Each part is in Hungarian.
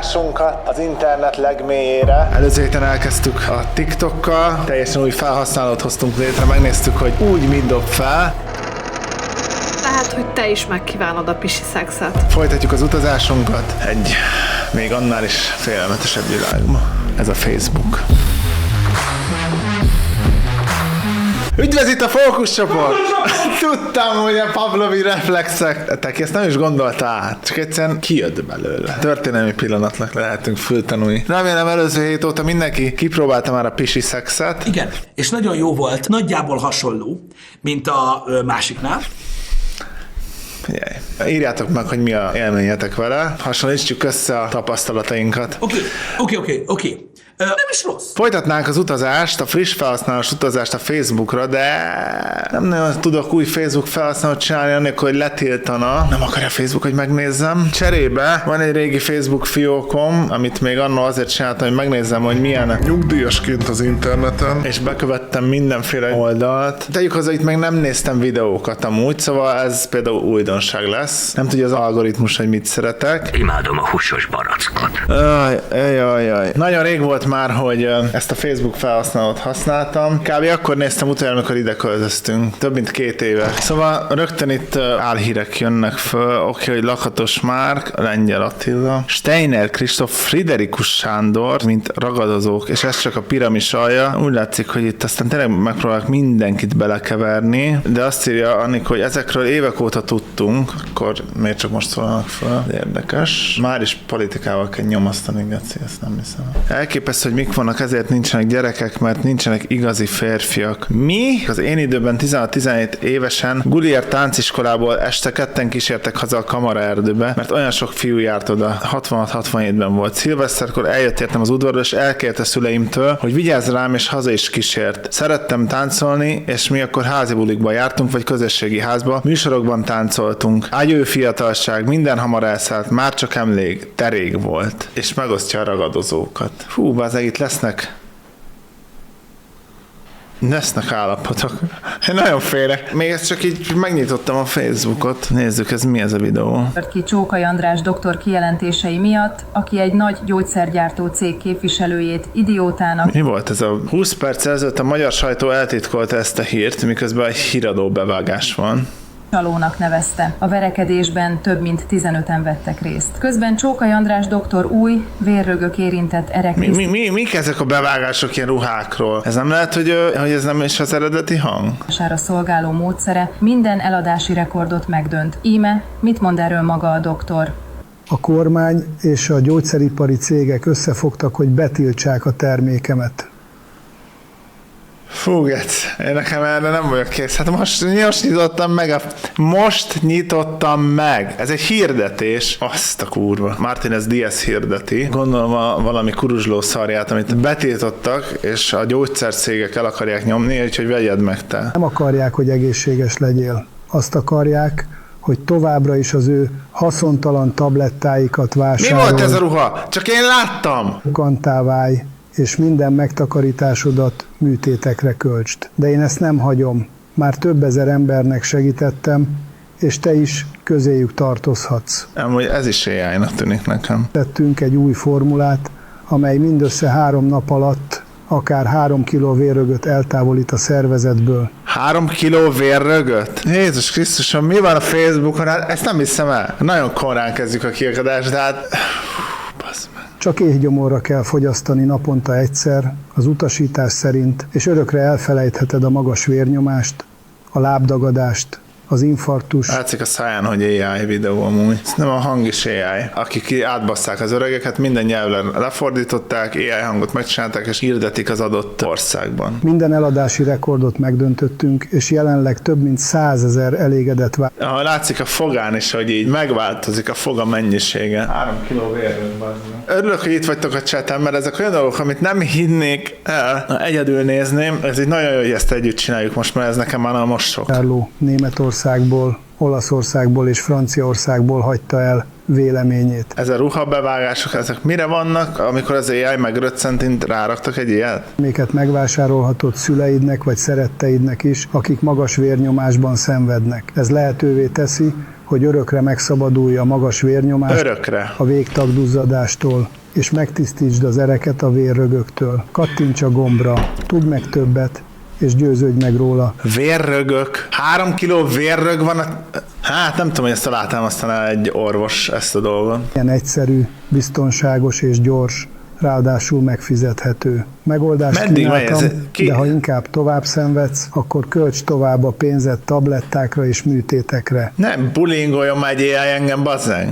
utazásunkat az internet legmélyére. Előző héten elkezdtük a TikTokkal, teljesen új felhasználót hoztunk létre, megnéztük, hogy úgy mit dob fel. Lehet, hogy te is megkívánod a pisi szexet. Folytatjuk az utazásunkat egy még annál is félelmetesebb világba. Ez a Facebook. Üdvözít a fókuszcsoport! Tudtam, hogy a Pavlovi reflexek. Te ezt nem is gondolta át, csak egyszerűen kijött belőle. Történelmi pillanatnak lehetünk föltanulni. Remélem előző hét óta mindenki kipróbálta már a pisi szexet. Igen, és nagyon jó volt, nagyjából hasonló, mint a másiknál. Figyelj, írjátok meg, hogy mi a élményetek vele, hasonlítsuk össze a tapasztalatainkat. Oké. Nem is rossz. Folytatnánk az utazást, a friss felhasználós utazást a Facebookra, de nem nagyon tudok új Facebook felhasználót csinálni, annélkül, hogy letiltana. Nem akarja Facebook, hogy megnézzem. Cserébe van egy régi Facebook fiókom, amit még annól azért csináltam, hogy megnézzem, hogy milyen nyugdíjasként az interneten. És bekövettem mindenféle oldalt. Tegyük hozzá, itt meg nem néztem videókat amúgy, szóval ez például újdonság lesz. Nem tudja az algoritmus, hogy mit szeretek. Imádom a húsos barackot. Ajaj. Nagyon rég volt már, hogy ezt a Facebook felhasználót használtam. Kb. Akkor néztem utoljára, amikor ide költöztünk. Több mint 2 éve. Szóval rögtön itt álhírek jönnek föl. Oké, hogy Lakatos Márk, Lengyel Attila, Steiner Kristóf, Friderikus Sándor, mint ragadozók, és ez csak a piramis alja. Úgy látszik, hogy itt aztán tényleg megpróbálják mindenkit belekeverni, de azt írja Annik, hogy ezekről évek óta tudtunk, akkor miért csak most szólnak föl? Érdekes. Már is politikával kell nyomasztani, Geci, ezt nem hiszem. Elképesztő, hogy mik vannak, ezért nincsenek gyerekek, mert nincsenek igazi férfiak. Mi? Az én időben 16-17 évesen Gulier tánciskolából este ketten kísértek haza a Kamaraerdőbe, mert olyan sok fiú járt oda. 66-67-ben volt. Szilveszterkor eljött értem az udvarba, és elkérte szüleimtől, hogy vigyázz rám, és haza is kísért. Szerettem táncolni, és mi akkor házi bulikba jártunk, vagy közösségi házba, műsorokban táncoltunk. Ágyő fiatalság, minden hamar elszállt, már csak emlék, de rég volt. És megosztja a ragadozókat. Fú, bázeg, itt lesznek állapotok. Én nagyon félek. Még ezt csak így megnyitottam a Facebookot. Nézzük, ez mi ez a videó. Ki Csókai András doktor kijelentései miatt, aki egy nagy gyógyszergyártó cég képviselőjét idiótának. Mi volt ez a 20 perc ezelőtt a magyar sajtó eltitkolta ezt a hírt, miközben egy híradó bevágás van. Csalónak nevezte. A verekedésben több mint 15-en vettek részt. Közben Csókai András doktor új, vérrögök érintett ereklis... Mik ezek a bevágások ilyen ruhákról? Ez nem lehet, hogy ez nem is az eredeti hang? ...sára szolgáló módszere minden eladási rekordot megdönt. Íme, mit mond erről maga a doktor? A kormány és a gyógyszeripari cégek összefogtak, hogy betiltsák a termékemet. Fú, Gec, én nekem erre nem vagyok kész. Hát most nyitottam meg. Ez egy hirdetés. Azt a kurva. Martínez Díaz hirdeti. Gondolom valami kuruzsló szarját, amit betiltottak, és a gyógyszercégek el akarják nyomni, úgyhogy vegyed meg te. Nem akarják, hogy egészséges legyél. Azt akarják, hogy továbbra is az ő haszontalan tablettáikat vásárolj. Mi volt ez a ruha? Csak én láttam! Kantá válj, és minden megtakarításodat műtétekre költsd. De én ezt nem hagyom. Már több ezer embernek segítettem, és te is közéjük tartozhatsz. Amúgy ez is AI-nak tűnik nekem. Tettünk egy új formulát, amely mindössze 3 nap alatt akár 3 kiló vérrögöt eltávolít a szervezetből. 3 kiló vérrögöt? Jézus Krisztusom, mi van a Facebookon? Hát ezt nem hiszem el. Nagyon korán kezdjük a kiakadást, de hát... Csak éhgyomorra kell fogyasztani naponta egyszer, az utasítás szerint, és örökre elfelejtheted a magas vérnyomást, a lábdagadást, az infarktus. Látszik a száján, hogy AI videó amúgy. Ez nem a hang is AI. Akik átbasszák az öregeket, minden nyelvre lefordították, AI hangot megcsinálták, és hirdetik az adott országban. Minden eladási rekordot megdöntöttünk, és jelenleg több mint 100 000 elégedett látszik a fogán is, hogy így megváltozik a foga mennyisége. 3 kiló vérről. Örülök, hogy itt vagytok a chaten, mert ezek olyan dolgok, amit nem hinnék el. Na, egyedül nézném, ez így nagyon jó, hogy ezt együtt csináljuk most, mert ez nekem már most sok. Németországból, Olaszországból és Franciaországból hagyta el véleményét. Ez a ruhabevágások, ezek mire vannak, amikor az AI megröccentint ráraktak egy ilyet? Amiket megvásárolhatod szüleidnek vagy szeretteidnek is, akik magas vérnyomásban szenvednek. Ez lehetővé teszi, hogy örökre megszabadulj a magas vérnyomást, Örökre. a végtagduzzadástól, és megtisztítsd az ereket a vérrögöktől. Kattints a gombra, tudj meg többet, és győződj meg róla. Vérrögök. 3 kiló vérrög van. Hát nem tudom, hogy ezt alátámasztaná egy orvos ezt a dolgot. Ilyen egyszerű, biztonságos és gyors, ráadásul megfizethető. Megoldást Meddig megy ez? kínáltam, de ha inkább tovább szenvedsz, akkor költs tovább a pénzet tablettákra és műtétekre. Nem bullyingoljon már egy AI engem, bazzeg.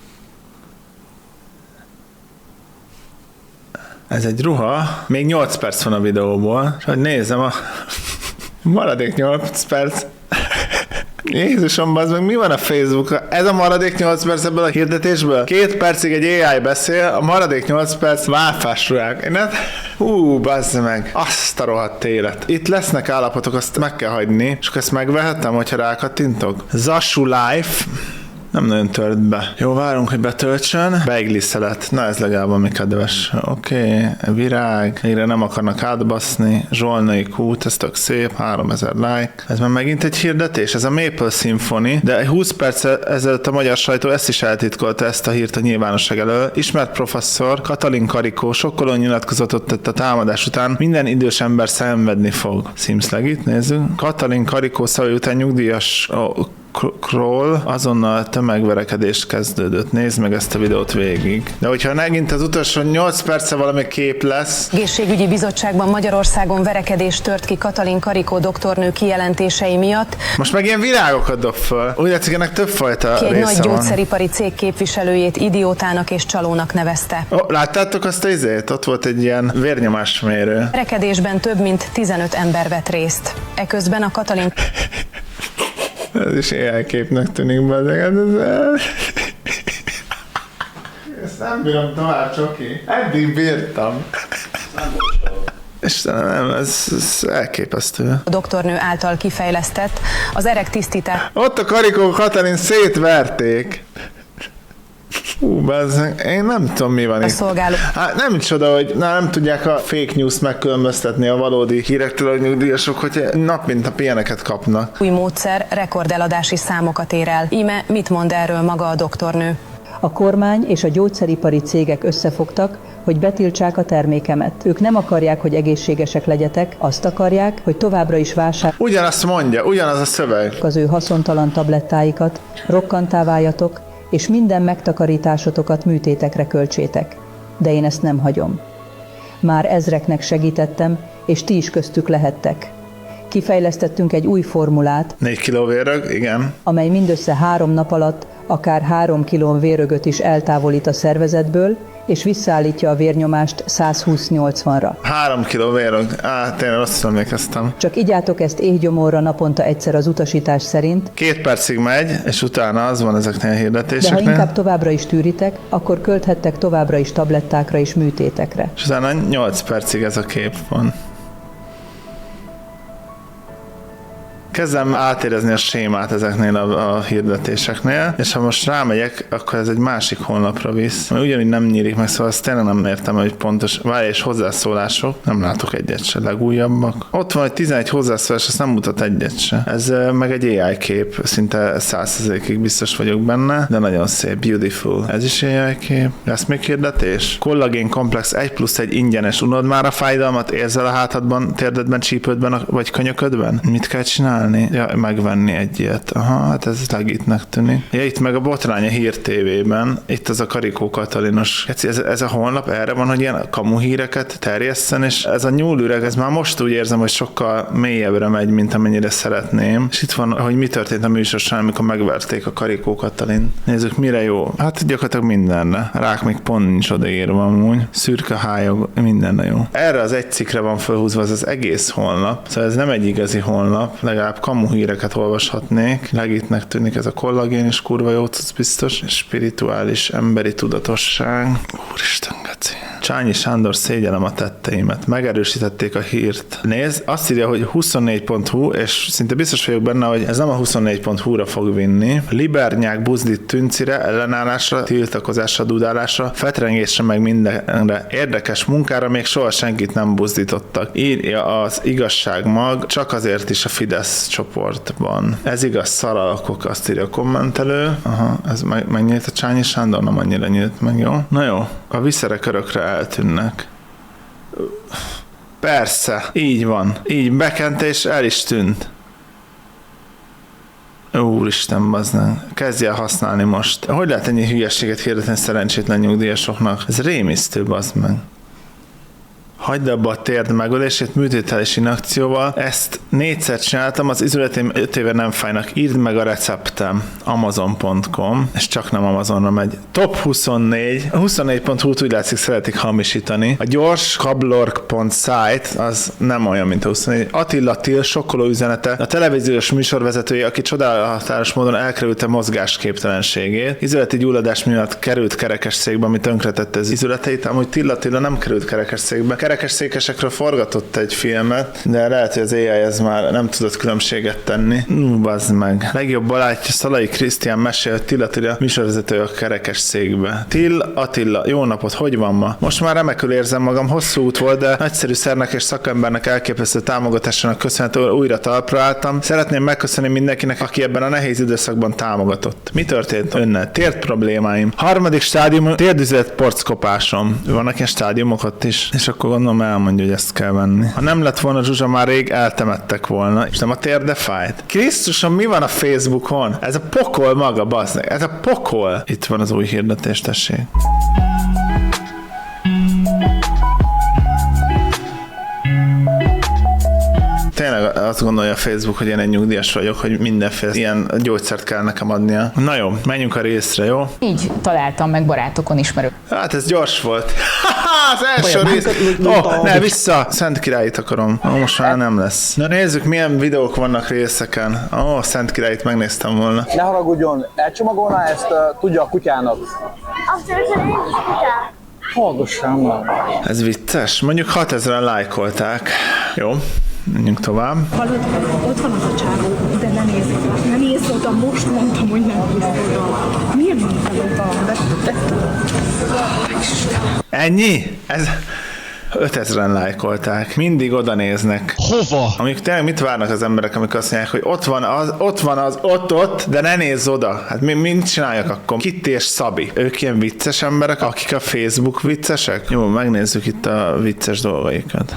Ez egy ruha. Még 8 perc van a videóból. És hogy nézem a maradék 8 perc. Jézusom, bazd meg, mi van a Facebookon? Ez a maradék 8 perc ebből a hirdetésből? 2 percig egy AI beszél, a maradék 8 perc válfásruhák. Bazd meg, azt a rohadt élet. Itt lesznek állapotok, azt meg kell hagyni, és akkor ezt megvehettem, hogyha rákattintok. Zashu Life. Nem nagyon tört be. Jó, várunk, hogy betöltsön. Beigliszelet. Na, ez legalább ami kedves. Oké. Virág. Végre nem akarnak átbaszni. Zsolnai kút, ez tök szép. 3000 like. Ez már megint egy hirdetés. Ez a Maple Symphony. De 20 perc ezelőtt a magyar sajtó ezt is eltitkolta, ezt a hírt a nyilvánosság elől. Ismert professzor Katalin Karikó sokkoló nyilatkozatot tett a támadás után. Minden idős ember szenvedni fog. Seems legit, nézzük. Katalin Karikó szavai után nyugdíjas Kroll azonnal tömegverekedés kezdődött. Nézd meg ezt a videót végig. De hogyha megint az utolsó 8 perce valami kép lesz. Egészségügyi bizottságban Magyarországon verekedés tört ki Katalin Karikó doktornő kijelentései miatt. Most meg ilyen virágokat dob föl. Úgy látszik, ennek többfajta Ki egy része nagy van. gyógyszeripari cég képviselőjét idiótának és csalónak nevezte. Láttátok azt a izét? Ott volt egy ilyen vérnyomásmérő. Verekedésben több mint 15 ember vett részt. Eközben a Katalin Ez is AI képnek tűnik be, de ezt nem bírom tovább, Csoki. Eddig bírtam. Istenem, nem, ez elképesztő. a doktornő által kifejlesztett az erektisztítás Ott a Karikó Katalin szétverték. Bezzeg, én nem tudom, mi van itt. szolgáló. Hát nem csoda, hogy nem tudják a fake news megkülönböztetni a valódi hírektől a nyugdíjasok, hogy nap mint nap ilyeneket kapnak. Új módszer rekordeladási számokat ér el. Íme mit mond erről maga a doktornő? A kormány és a gyógyszeripari cégek összefogtak, hogy betiltsák a termékemet. Ők nem akarják, hogy egészségesek legyetek, azt akarják, hogy továbbra is vásárolják Ugyanazt mondja, ugyanaz a szöveg. az ő haszontalan tablettáikat, rokkantá váljatok, és minden megtakarításotokat műtétekre költsétek. De én ezt nem hagyom. Már ezreknek segítettem, és ti is köztük lehettek. Kifejlesztettünk egy új formulát, 4 kiló vérrög, igen. amely mindössze 3 nap alatt akár 3 kilón vérrögöt is eltávolít a szervezetből, és visszaállítja a vérnyomást 120-80-ra. 3 kiló vérrög. Tényleg rosszul emlékeztem. Csak igyátok ezt éhgyomorra naponta egyszer az utasítás szerint, 2 percig megy, és utána az van ezeknél a de ha hirdetéseknél. inkább továbbra is tűritek, akkor költhettek továbbra is tablettákra és műtétekre. És utána 8 percig ez a kép van. Kezdem átérezni a sémát ezeknél a hirdetéseknél, és ha most rámegyek, akkor ez egy másik honlapra visz. Mert ugyanúgy nem nyílik meg, szóval azt tényleg nem értem, hogy pontos. Várj, és hozzászólások. Nem látok egyet se, legújabbak. Ott van egy 11 hozzászólás, azt nem mutat egyet se. Ez meg egy AI kép, szinte 100%-ig biztos vagyok benne, de nagyon szép, beautiful. Ez is AI kép. Lesz még hirdetés? Kollagén komplex 1+1 ingyenes. Unod már a fájdalmat? Érzel a hátadban, térdedben, csípődben vagy könyöködben? Mit kell csinálni? Ja, megvenni egy ilyet. Aha, hát ez legitnek tűnik. Ja, itt meg a botrány a Hír TV-ben, itt az a Karikó Katalinos. Ez a honlap erre van, hogy ilyen kamu híreket terjesszen, és ez a nyúlüreg, ez már most úgy érzem, hogy sokkal mélyebbre megy, mint amennyire szeretném. És itt van, hogy mi történt a műsor során, amikor megverték a Karikó Katalin. Nézzük, mire jó. Hát gyakorlatilag mindenre. Rák még pont nincs odaírva amúgy. Szürke hályog, mindenre jó. Erre az egy cikkre van felhúzva az egész honlap. Szóval ez nem egy igazi honlap, legalább kamu híreket olvashatnék. Legitnek tűnik ez a kollagén is kurva jó, ez biztos. Spirituális emberi tudatosság. Úristen, geci. Csányi Sándor, szégyellem a tetteimet. Megerősítették a hírt. Nézd, azt írja, hogy 24.hu, és szinte biztos vagyok benne, hogy ez nem a 24.hu-ra fog vinni. Libernyák buzdít Tüncire, ellenállásra, tiltakozásra, dudálásra, fetrengésre, meg mindenre. Érdekes munkára még soha senkit nem buzdítottak. Írja az Igazság mag, csak azért is a Fidesz csoportban. Ez igaz, szaralakok, azt írja a kommentelő. Aha, ez megnyílt a Csányi Sándor, nem annyira nyílt meg, jó? Na jó, a viszerek örökre eltűnnek. Persze, így van. Így bekente és el is tűnt. Úristen, bazdmeg. Kezdj el használni most. Hogy lehet ennyi hülyeséget hirdetni szerencsétlen nyugdíjasoknak? Ez rémisztő, bazdmeg. Hagyd abba a térd megölését műtételes inakcióval. Ezt 4-szer csináltam, az izületém 5 éve nem fájnak. Írd meg a receptem. Amazon.com, és csak nem Amazonra megy. Top 24. A 24.hu-t úgy látszik szeretik hamisítani. A gyors kablork.site az nem olyan, mint a 24. Attila Till sokkoló üzenete. A televíziós műsorvezetője, aki csodálatos módon elkerülte mozgásképtelenségét. Izületi gyulladás miatt került kerekesszékbe, ami tönkretette az izületeit. Amúgy Attila nem került kerekesszékbe. Kerekesszékesekről forgatott egy filmet, de lehet, hogy az AI ez már nem tudott különbséget tenni. Bazd meg. Legjobb barátja Szalai Krisztián mesél, hogy Till Attila műsorvezető a kerekesszékbe. Till Attila, jó napot, hogy van ma? Most már remekül érzem magam, hosszú út volt, de nagyszerű szernek és szakembernek elképesztő támogatásának köszönhetően újra talpra álltam. Szeretném megköszönni mindenkinek, aki ebben a nehéz időszakban támogatott. Mi történt önnel? Tért problémáim. Harmadik stádium, térdüzlet porckopásom. Vannak ilyen stádiumok ott is, és akkor gondolom elmondja, hogy ezt kell venni. Ha nem lett volna Zsuzsa, már rég eltemettek volna, és nem a térde fájt. Krisztusom, mi van a Facebookon? Ez a pokol maga, bazdmeg. Ez a pokol. Itt van az új hirdetés, tessék. Tényleg azt gondolja a Facebook, hogy én egy nyugdíjas vagyok, hogy mindenféle ilyen gyógyszert kell nekem adnia. Na jó, menjünk a részre, jó? Így találtam meg barátokon, ismerők. Hát ez gyors volt. Az első rész. Ne, vissza. Szent Királyt akarom. Most már nem lesz. Na nézzük, milyen videók vannak részeken. Szent Királyt megnéztem volna. Ne haragudjon, elcsomagolná ezt, tudja a kutyának. Hallgassam már. Ez vicces. Mondjuk 6000-en lájkolták. Jó. Menjünk tovább. Hallod, ott van az a csávó, de ne nézz oda, most mondtam, hogy nem nézz oda. Miért nézel oda? Ennyi? Ez 5000-en lájkolták. Mindig oda néznek. Hova? Amik tényleg mit várnak az emberek, amikor azt mondják, hogy ott van az, ott, de ne nézz oda. Hát mit csináljak akkor? Kitti és Szabi. Ők ilyen vicces emberek, akik a Facebook viccesek? Jó, megnézzük itt a vicces dolgaikat.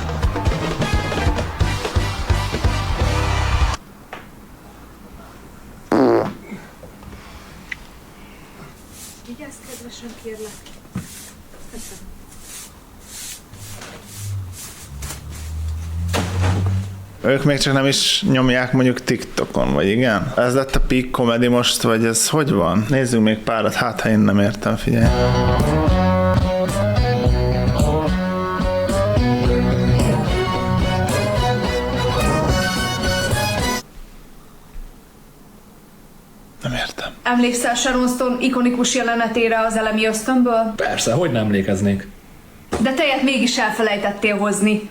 Vigyázz, kedvesen, kérlek. Köszönöm. Ők még csak nem is nyomják mondjuk TikTokon, vagy igen? Ez lett a peak comedy most, vagy ez hogy van? Nézzünk még párat, hát ha én nem értem, figyelj. Nem értem. Emlékszel Sharon Stone ikonikus jelenetére az Elemi ösztönből? Persze, hogy nem emlékeznék. De tejet mégis elfelejtettél hozni.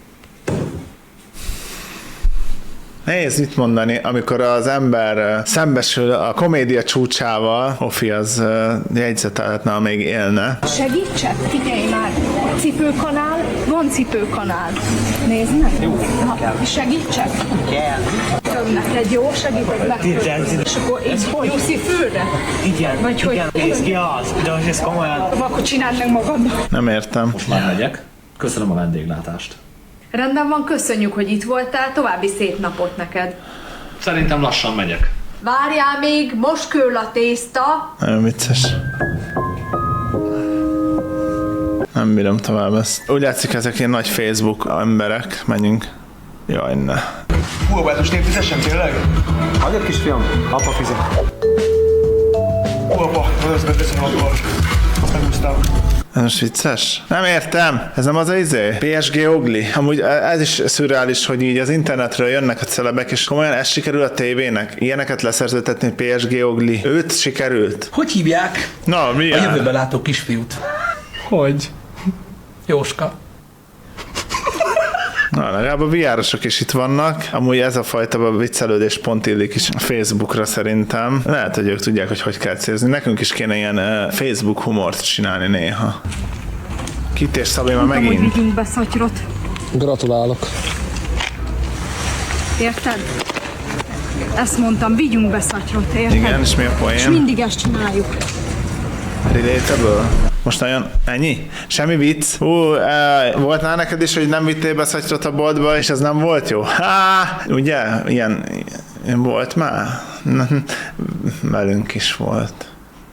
Nehéz mit mondani, amikor az ember szembesül a komédia csúcsával, Ofi az jegyzetelhetne, amíg élne. Segítsek? Figyelj már! Cipőkanál? Van cipőkanál. Nézd meg! Jó, segítsek? Kell. Több neked, jó? Segítek be. És akkor így Jussi főre? Igen, vagy hogy? nézd ki az, de ez komolyan. Akkor csináld meg magadnak. Nem értem. Most már megyek. Köszönöm a vendéglátást. Rendben van, köszönjük, hogy itt voltál, további szép napot neked. Szerintem lassan megyek. Várjál még, most kől a tészta. Nagyon vicces. Nem bírom tovább ezt. Úgy látszik, ezek ilyen nagy Facebook emberek. Menjünk. Jaj, ne. Hú, most én fizessem tényleg? Hagyjad kisfiam, apa fizet. Hú, apa, az beteszem akkor. Azt megúsztam. Ez most vicces? Nem értem. Ez nem az a izé? PSG Ogli. Amúgy ez is szürreális, hogy így az internetről jönnek a celebek, és komolyan ez sikerül a tévének. Ilyeneket leszerződtetni, PSG Ogli. Őt sikerült. Hogy hívják? Na, milyen? A jövőben látó kisfiút. Hogy? Jóska. Na, legalább a VR-osok is itt vannak. Amúgy ez a fajta viccelődés pont illik is a Facebookra szerintem. Lehet, hogy ők tudják, hogy kell célzni. Nekünk is kéne ilyen Facebook humort csinálni néha. Kit és Szabi már megint. Hogy vigyünk be szatyrot. Gratulálok. Érted? Ezt mondtam, vigyünk be szatyrot, érted? Igen, és mi a poén? És mindig ezt csináljuk. Relatable? Most nagyon ennyi? Semmi vicc? Volt már neked is, hogy nem vittél be szatyrot a boltba, és ez nem volt jó? Ugye? Ilyen volt már? Velünk is volt.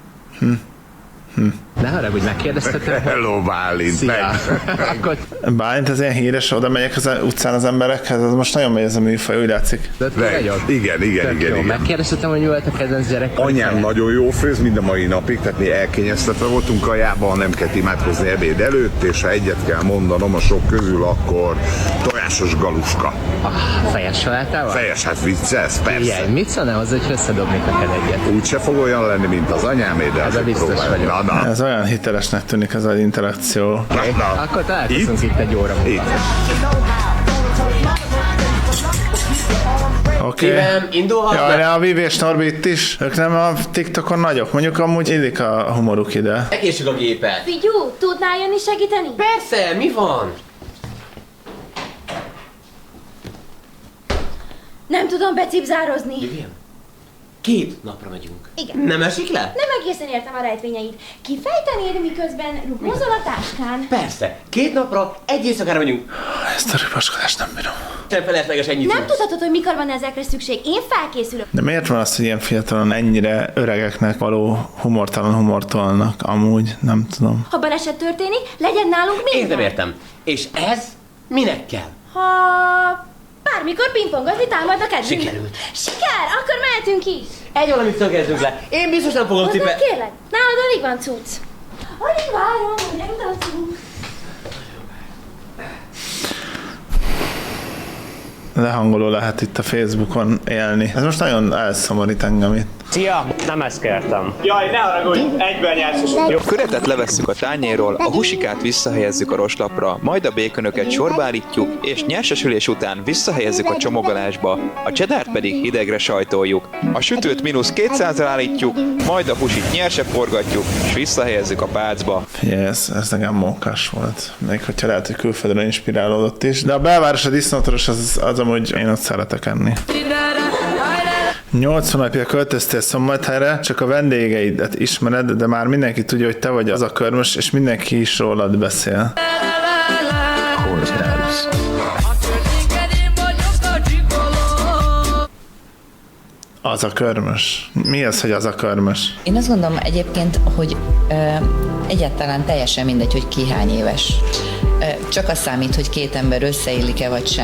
Ne haragudj, megkérdeztetek? Hello, Bálint, Bálint, az ilyen híres, oda megyek az utcán az emberekhez, az most nagyon megy ez a műfaj, úgy látszik. Igen. Megkérdeztetem, hogy mi volt a kedvenc gyerek. Anyám nagyon jó főz, mind a mai napig, tehát mi elkényeztetve voltunk kajában, nem kell imádkozni ebéd előtt, és ha egyet kell mondanom a sok közül, akkor tojásos galuska. Fejes salátával? Fejes, hát viccelsz, persze. Figyelj, mit szólnál hozzá, hogy összedobnék neked egyet? Úgyse fog olyan lenni, mint az anyámé, de ebben biztos vagyok. Ez olyan hitelesnek tűnik ez az interakció. Okay. Akkor találkozunk itt egy óra múlva. Oké. Jaj, a Vivi és Norbi itt is. Ők nem a TikTokon nagyok. Mondjuk amúgy illik a humoruk ide. Egészség a gépet. Figyú, tudnál jönni segíteni? Persze, mi van? Nem tudom becipzározni. Vivian, 2 napra megyünk. Igen. Nem esik le? Nem egészen értem a rejtvényeit. Kifejtenéd, miközben rugózol a táskán? Persze. 2 napra, 1 éjszakára megyünk. Ezt a rübaskodást nem bírom. Sem felesleges ennyi Nem cucc. tudhatod, hogy mikor van ezekre szükség. Én felkészülök. De miért van az, hogy ilyen fiatalon ennyire öregeknek való humortalan humortolnak? Amúgy nem tudom. Ha baleset történik, legyen nálunk minden. Én nem értem. És ez minek kell? Ha bármikor pingpongozni támad a kedvünk. Sikerült. Siker! Akkor mehetünk is. Egy valamit szögezzünk le. Én biztos nem fogom Hozzám kérlek, nálad alig van cucc. Alig várom, hogy elutazunk. Lehangoló lehet itt a Facebookon élni. Ez most nagyon elszomorít engem itt. Szia! Nem ezt kértem. Jaj, ne haragudj! Egyben nyersz. A köretet levesszük a tányérról, a husikát visszahelyezzük a roslapra, majd a békönöket sorba állítjuk, és nyersesülés után visszahelyezzük a csomagolásba, a csedárt pedig hidegre sajtoljuk. A sütőt -200-ra állítjuk, majd a husit nyerse forgatjuk, és visszahelyezzük a pálcba. Figyelj, ez nekem mókás volt. Még hogyha lehet, hogy külföldre inspirálódott is. De a belváros, a disznótoros, az amúgy én ott szeretek enni. 80 napja költöztél Szombathelyre, csak a vendégeidet ismered, de már mindenki tudja, hogy te vagy az a körmös, és mindenki is rólad beszél. Az a körmös. Mi az, hogy az a körmös? Én azt gondolom egyébként, hogy egyáltalán teljesen mindegy, hogy ki hány éves. Csak az számít, hogy 2 ember összeillik-e vagy sem.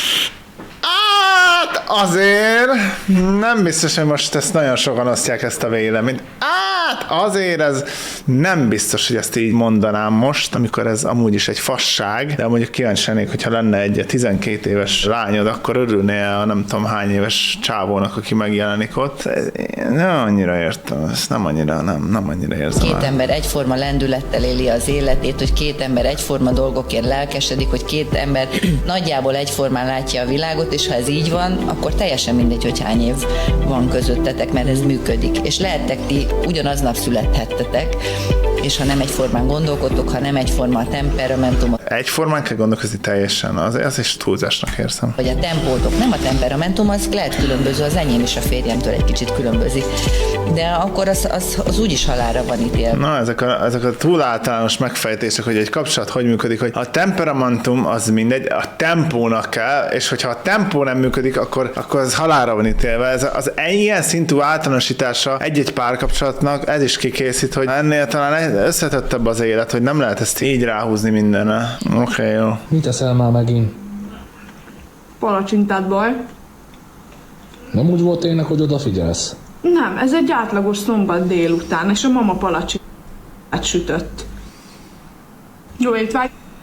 Azért nem biztos, hogy most ezt nagyon sokan osztják ezt a véleményt. Azért ez nem biztos, hogy ezt így mondanám most, amikor ez amúgy is egy fasság, de mondjuk kíváncsi lennék, hogyha lenne egy 12 éves lányod, akkor örülnél a nem tudom hány éves csávónak, aki megjelenik ott. Nem annyira értem, ezt nem annyira érzem. 2 ember egyforma lendülettel éli az életét, hogy 2 ember egyforma dolgokért lelkesedik, hogy 2 ember nagyjából egyformán látja a világot, és ha ez így van, akkor teljesen mindegy, hogy hány év van közöttetek, mert ez működik. És lehettek ti ugyanaznap születhettetek, és ha nem egyformán gondolkodtok, ha nem egyforma a temperamentumot. Egyformán kell gondolkozni teljesen, az is túlzásnak érzem. Vagy a tempótok, nem a temperamentum, az lehet különböző, az enyém is a férjemtől egy kicsit különbözik. De akkor az úgyis halálra van ítélve. Na, ezek a túl általános megfejtések, hogy egy kapcsolat hogy működik, hogy a temperamentum az mindegy, a tempónak kell, és hogyha a tempó nem működik, akkor az halálra van ítélve. Ez az ilyen szintű általánosítása egy-egy párkapcsolatnak, ez is kikészít, hogy ennél talán összetettebb az élet, hogy nem lehet ezt így ráhúzni mindenre. Oké, jó. Mit teszel már megint? Palacsintát baj. Nem úgy volt tényleg, hogy odafigyelsz? Nem, ez egy átlagos szombat délután, és a mama palacsintát sütött. Jó étvágy!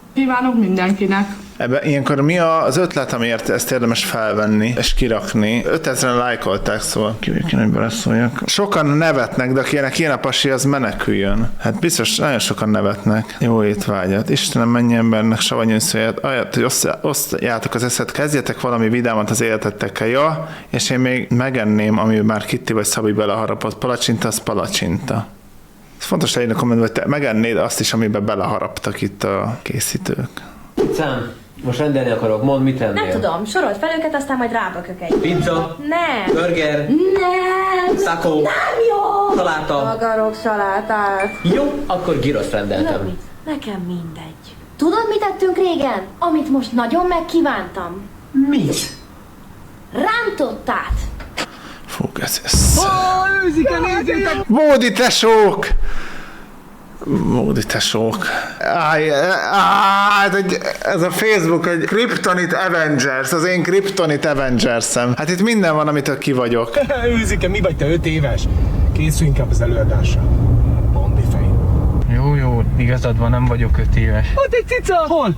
Kívánok mindenkinek. Ebben ilyenkor mi az ötlet, amiért ezt érdemes felvenni és kirakni? 5000-en lájkolták, szóval kéne, hogy beleszóljak. Sokan nevetnek, de akinek ilyen a pasi, az meneküljön. Hát biztos nagyon sokan nevetnek. Jó étvágyat. Istenem, mennyi embernek savanyú szőjét. Ajat, hogy osztjátok az eszet, kezdjetek valami vidámat az életetekkel. Ja, és én még megenném, amiben már Kitti vagy Szabi beleharapott. Palacsinta, az palacsinta. Ez fontos legyen a kommentben, hogy te megennéd azt is, amiben beleharaptak itt a készítők. Szám, most rendelni akarok, mondd, mit rennél? Nem tudom, sorold fel őket, aztán majd rábökök egy. Pizza? Nem. Burger? Nem. Szakó? Nem jó. Szaláta? Akarok szalátát. Jó, akkor gyrosz rendeltem. Mit? Nekem mindegy. Tudod, mit tettünk régen? Amit most nagyon megkívántam? Mit? Rántottát. Fú, ez... Őzike, nézzétek! Módi tesók! Módi tesók. Ez a Facebook egy Kryptonite Avengers, az én Kryptonite Avengers-em. Hát itt minden van, amitől ki vagyok. Őzike, mi vagy te 5 éves? Készülj inkább az előadásra. Bondi fej. Jó, igazad van, nem vagyok 5 éves. Ott egy cica! Hol?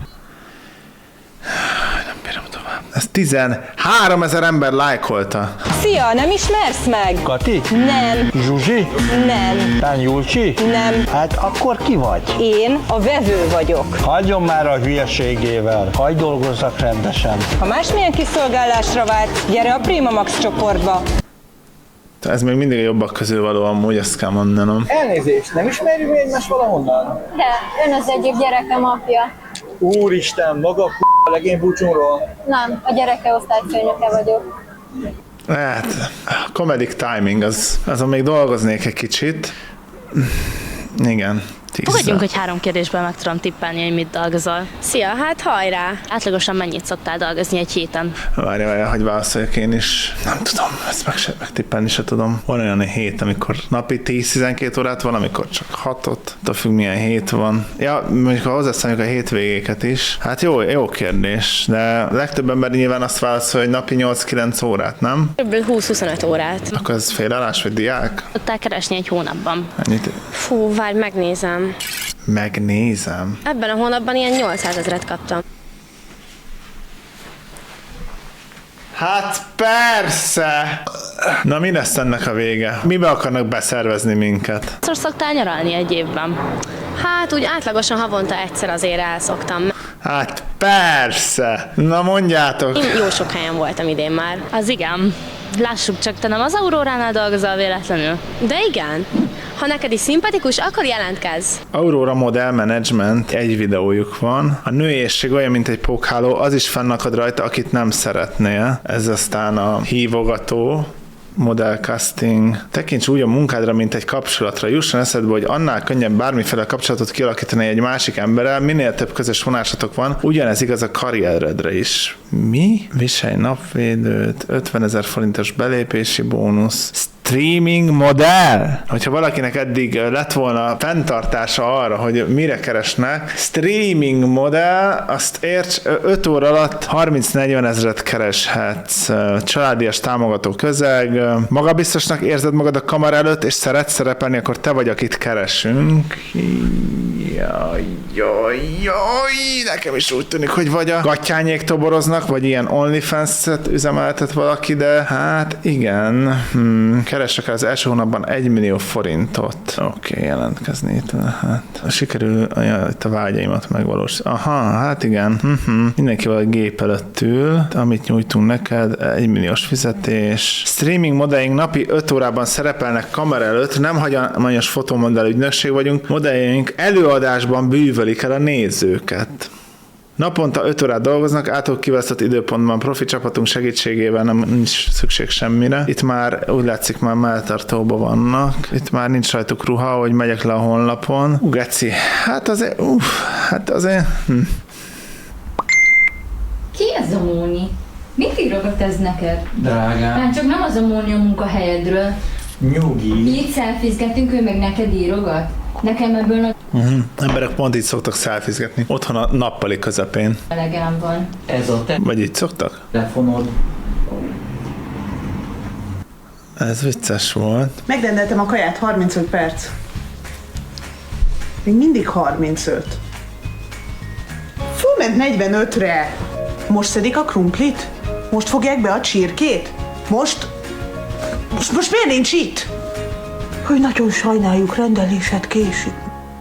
Nem bírom tovább. Ez 13 000 ember lájkolta. Szia, nem ismersz meg? Kati? Nem. Zsuzsi? Nem. Tán Julcsi? Nem. Hát akkor ki vagy? Én a vevő vagyok. Hagyjon már a hülyeségével, hagyj dolgozzak rendesen. Ha másmilyen kiszolgálásra vált, gyere a Prima Max csoportba. Ez még mindig a jobbak közül való, amúgy ezt kell mondanom. Elnézést, nem ismerjük mi egymást valahonnan? De, ön az egyik gyerekem apja. Úristen, maga a legény búcsúról? Nem, a gyereke osztályfőnöke vagyok. Hát, a comedic timing, azon még dolgoznék egy kicsit. Igen. Fogadjunk, hogy 3 kérdésben meg tudom tippelni, hogy mit dolgozol. Szia, hát hajrá! Átlagosan mennyit szoktál dolgozni egy héten? Várja, hogy válaszoljak én is. Nem tudom, ezt megtippelni se tudom. Van olyan hét, amikor napi 10-12 órát van, amikor csak 6-ot. Attól függ, milyen hét van. Ja, mondjuk ha hozzászámoljuk a hétvégéket is. Hát jó kérdés, de legtöbb ember nyilván azt válaszol, hogy napi 8-9 órát, nem? Kb. 20-25 órát. Akkor ez félállás vagy diák? Tudtál keresni egy hónapban. Ennyit? Fú, várj, megnézem. Megnézem. Ebben a hónapban ilyen 800 000 kaptam. Hát persze! Na mi lesz ennek a vége? Mibe akarnak beszervezni minket? Szor szoktál nyaralni egy évben? Hát úgy átlagosan havonta egyszer azért elszoktam. Hát persze! Na mondjátok! Én jó sok helyen voltam idén már. Az igen. Lássuk csak, te nem az Auróránál dolgozol véletlenül? De igen. Ha neked is szimpatikus, akkor jelentkezz. Aurora Model Management, egy videójuk van. A nőiesség olyan, mint egy pókháló, az is fennakad rajta, akit nem szeretnél. Ez aztán a hívogató. Model casting. Tekints úgy a munkádra, mint egy kapcsolatra. Jusson eszedbe, hogy annál könnyebb bármiféle kapcsolatot kialakítani egy másik emberrel, minél több közös vonásatok van, ugyanez igaz a karrieredre is. Mi? Viselj napvédőt, 50 000 forintos belépési bónusz, streaming modell. Hogyha valakinek eddig lett volna fenntartása arra, hogy mire keresnek, streaming modell, azt érts, 5 óra alatt 30-40 000 kereshetsz. Családias támogató közeg, magabiztosnak érzed magad a kamera előtt, és szeretsz szerepelni, akkor te vagy, akit keresünk. Jaj, nekem is úgy tűnik, hogy vagy a gatyányék toboroznak, vagy ilyen OnlyFans-et üzemeltet valaki, de hát igen, keresek el az első hónapban 1 millió forintot. Oké, jelentkezni itt lehet. Sikerül itt a vágyaimat megvalósítani. Aha, hát igen. Mindenki valami gép előtt ül, amit nyújtunk neked, 1 milliós fizetés. Streaming modelljünk napi 5 órában szerepelnek kamera előtt, nem hagyományos fotomodell ügynökség vagyunk, modelljeink előadásban bűvölik el a nézőket. Naponta 5 órát dolgoznak, által kiválasztott időpontban profi csapatunk segítségével nincs szükség semmire. Itt már úgy látszik, már melltartóban vannak. Itt már nincs rajtuk ruha, hogy megyek le a honlapon. Geci, hát azért... Ki ez a Móni? Mit írogat ez neked? Drágám. Hát csak nem az a Móni a munkahelyedről. Nyugi. Itt szelfizgetünk, ő meg neked írogat? Nekem ebből Emberek pont így szoktak szelfizgetni. Otthon a nappali közepén. elegem van. Ez a te Vagy így szoktak? telefonod. Ez vicces volt. Megrendeltem a kaját, 35 perc. Még mindig 35. Túlment 45-re. Most szedik a krumplit? Most fogják be a csirkét? Most miért nincs itt? Hogy nagyon sajnáljuk, rendelésed késik.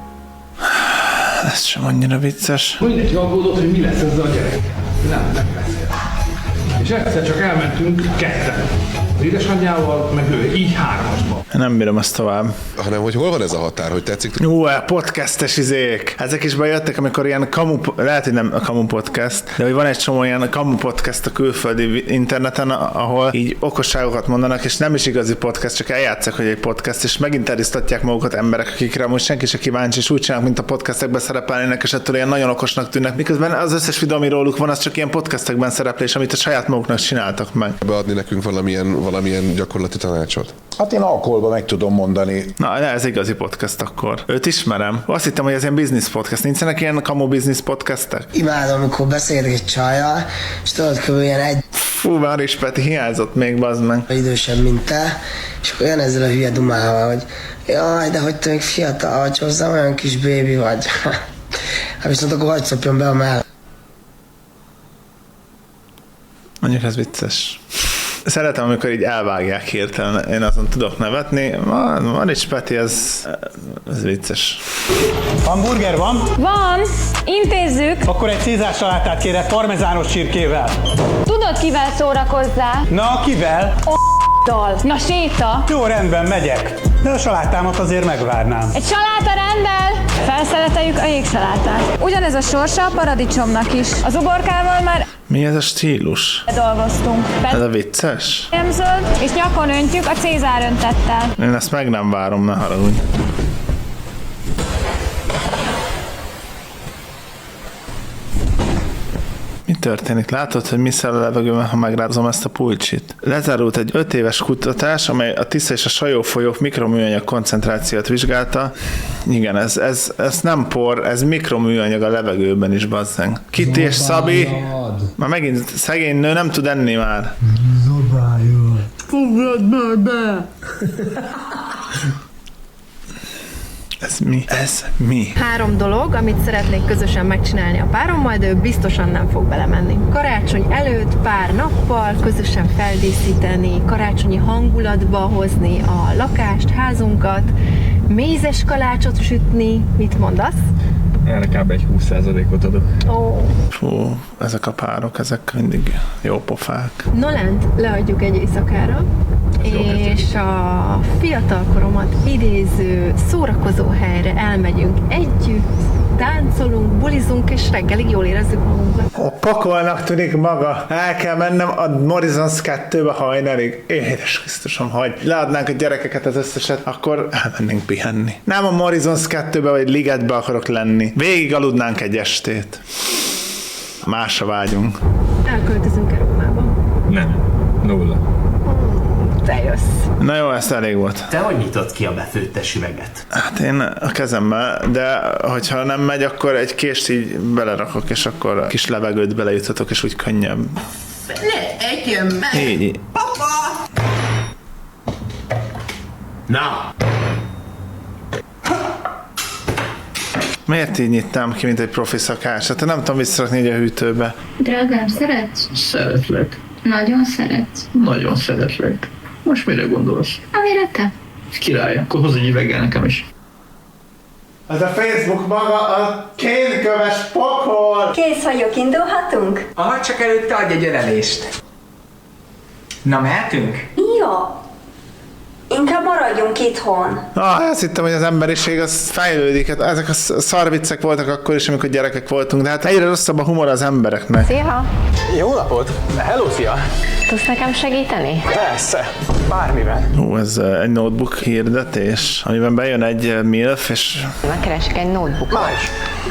Ez sem annyira vicces. Mindenki aggódott, hogy mi lesz ezzel a gyerek. Nem beszél. És egyszer csak elmentünk ketten. Az édesanyjával, meg ő, így hármasba. Nem bírom ezt tovább. Hanem, hogy hol van ez a határ, hogy tetszik? Podcastes izék. Ezek is bejöttek, amikor ilyen lehet, hogy nem a kamu podcast, de hogy van egy csomó ilyen kamu podcast a külföldi interneten, ahol így okosságokat mondanak, és nem is igazi podcast, csak eljátszák, hogy egy podcast, és megint elisztatják magukat emberek, akikre most senki se kíváncsi, és úgy csinálnak, mint a podcastekben szerepelnének, és ettől ilyen nagyon okosnak tűnnek, miközben az összes videó, ami róluk van, az csak ilyen podcastekben szereplés, amit a saját maguknak csináltak meg. Beadni nekünk valamilyen gyakorlati tanácsot? Hát én alkoholban meg tudom mondani. Na, ez igazi podcast akkor. Őt ismerem. Azt hittem, hogy ez ilyen business podcast. Nincsenek ilyen kamu business podcastek? Imádom, amikor beszélek egy csajjal, és tudod, kb. Ilyen egy... Fú, már is Peti, hiányzott még, bazd meg. Idősebb, mint te, és olyan ezzel a hülye dumával, hogy jaj, de hogy te még fiatal vagy hozzá, olyan kis bébi vagy. Hát viszont akkor hagyd szopjon be a mellett. Mondjuk ez vicces. Szeretem, amikor így elvágják hirtelen, én azon tudok nevetni. Marics Peti, ez vicces. Hamburger van? Van, intézzük. Akkor egy cézár salátát kérek parmezános csirkével. Tudod, kivel szórakozzál? Na, kivel? Dal. Na, séta. Jó, rendben, megyek. De a salátámat azért megvárnám. Egy saláta rendel. Felszeleteljük a jégsalátát. Ugyanez a sorsa a paradicsomnak is. Az uborkával már... Mi ez a stílus? Dolgoztunk. Ez a vicces? Zöld, és nyakon öntjük a cézár öntettel. Én ezt meg nem várom, ne haragudj. Mi történik? Látod, hogy mi száll a levegőben, ha megrázom ezt a pulcsit? Lezárult egy 5 éves kutatás, amely a Tisza és a Sajó folyók mikroműanyag koncentrációt vizsgálta. Igen, ez nem por, ez mikroműanyag a levegőben is, bazzeng. Kitty és Szabi, már megint szegény nő nem tud enni már. Zobáljad. Foglald már be! Ez mi? Ez mi? 3 dolog, amit szeretnék közösen megcsinálni a párommal, de ő biztosan nem fog belemenni. Karácsony előtt pár nappal közösen feldíszíteni, karácsonyi hangulatba hozni a lakást, házunkat, mézes kalácsot sütni. Mit mondasz? Erre kb. Egy 20%-ot adok. Fú, ezek a párok, ezek mindig jó pofák. Nolent leadjuk egy éjszakára, és a fiatalkoromat idéző szórakozó helyre elmegyünk együtt, táncolunk, bulizunk, és reggelig jól érezzük magunkat. A pakolnak tűnik maga. El kell mennem a Morrisons 2-be hajnalig. Édes Krisztusom, hagy. Leadnánk a gyerekeket az összeset, akkor elmennénk pihenni. Nem a Morrisons 2-be vagy Ligetbe akarok lenni. Végig aludnánk egy estét. Másra vágyunk. Elköltözünk Rómába. Nem. 0. Te jössz. Na jó, ez elég volt. Te hogy nyitod ki a befőttes üveget? Hát én a kezemmel, de hogyha nem megy, akkor egy kést így belerakok, és akkor kis levegőt belejutatok, és úgy könnyebb. Ne egyen meg! Így. Papa! Na! Miért így nyittam ki, mint egy profi szakács? Hát nem tudom visszarakni így a hűtőbe. Drágám, szeretsz? Szeretlek. Nagyon szeretsz. Nagyon szeretlek. Most mire gondolsz? Amire te? Király, akkor hozz egy üveggel nekem is. Ez a Facebook maga a kénköves pokol! Kész vagyok, indulhatunk? Aha, csak előtte adj egy ölelést. Na, mehetünk? Ja. Inkább maradjunk itthon. Azt hittem, hogy az emberiség az fejlődik. Hát ezek a szarviccek voltak akkor is, amikor gyerekek voltunk, de hát egyre rosszabb a humor az embereknek. Szia! Jó napot! Hello, szia! Tudsz nekem segíteni? Persze, bármiben. Ez egy notebook hirdetés, amiben bejön egy MILF, és... Megkeresek egy notebookot. Más.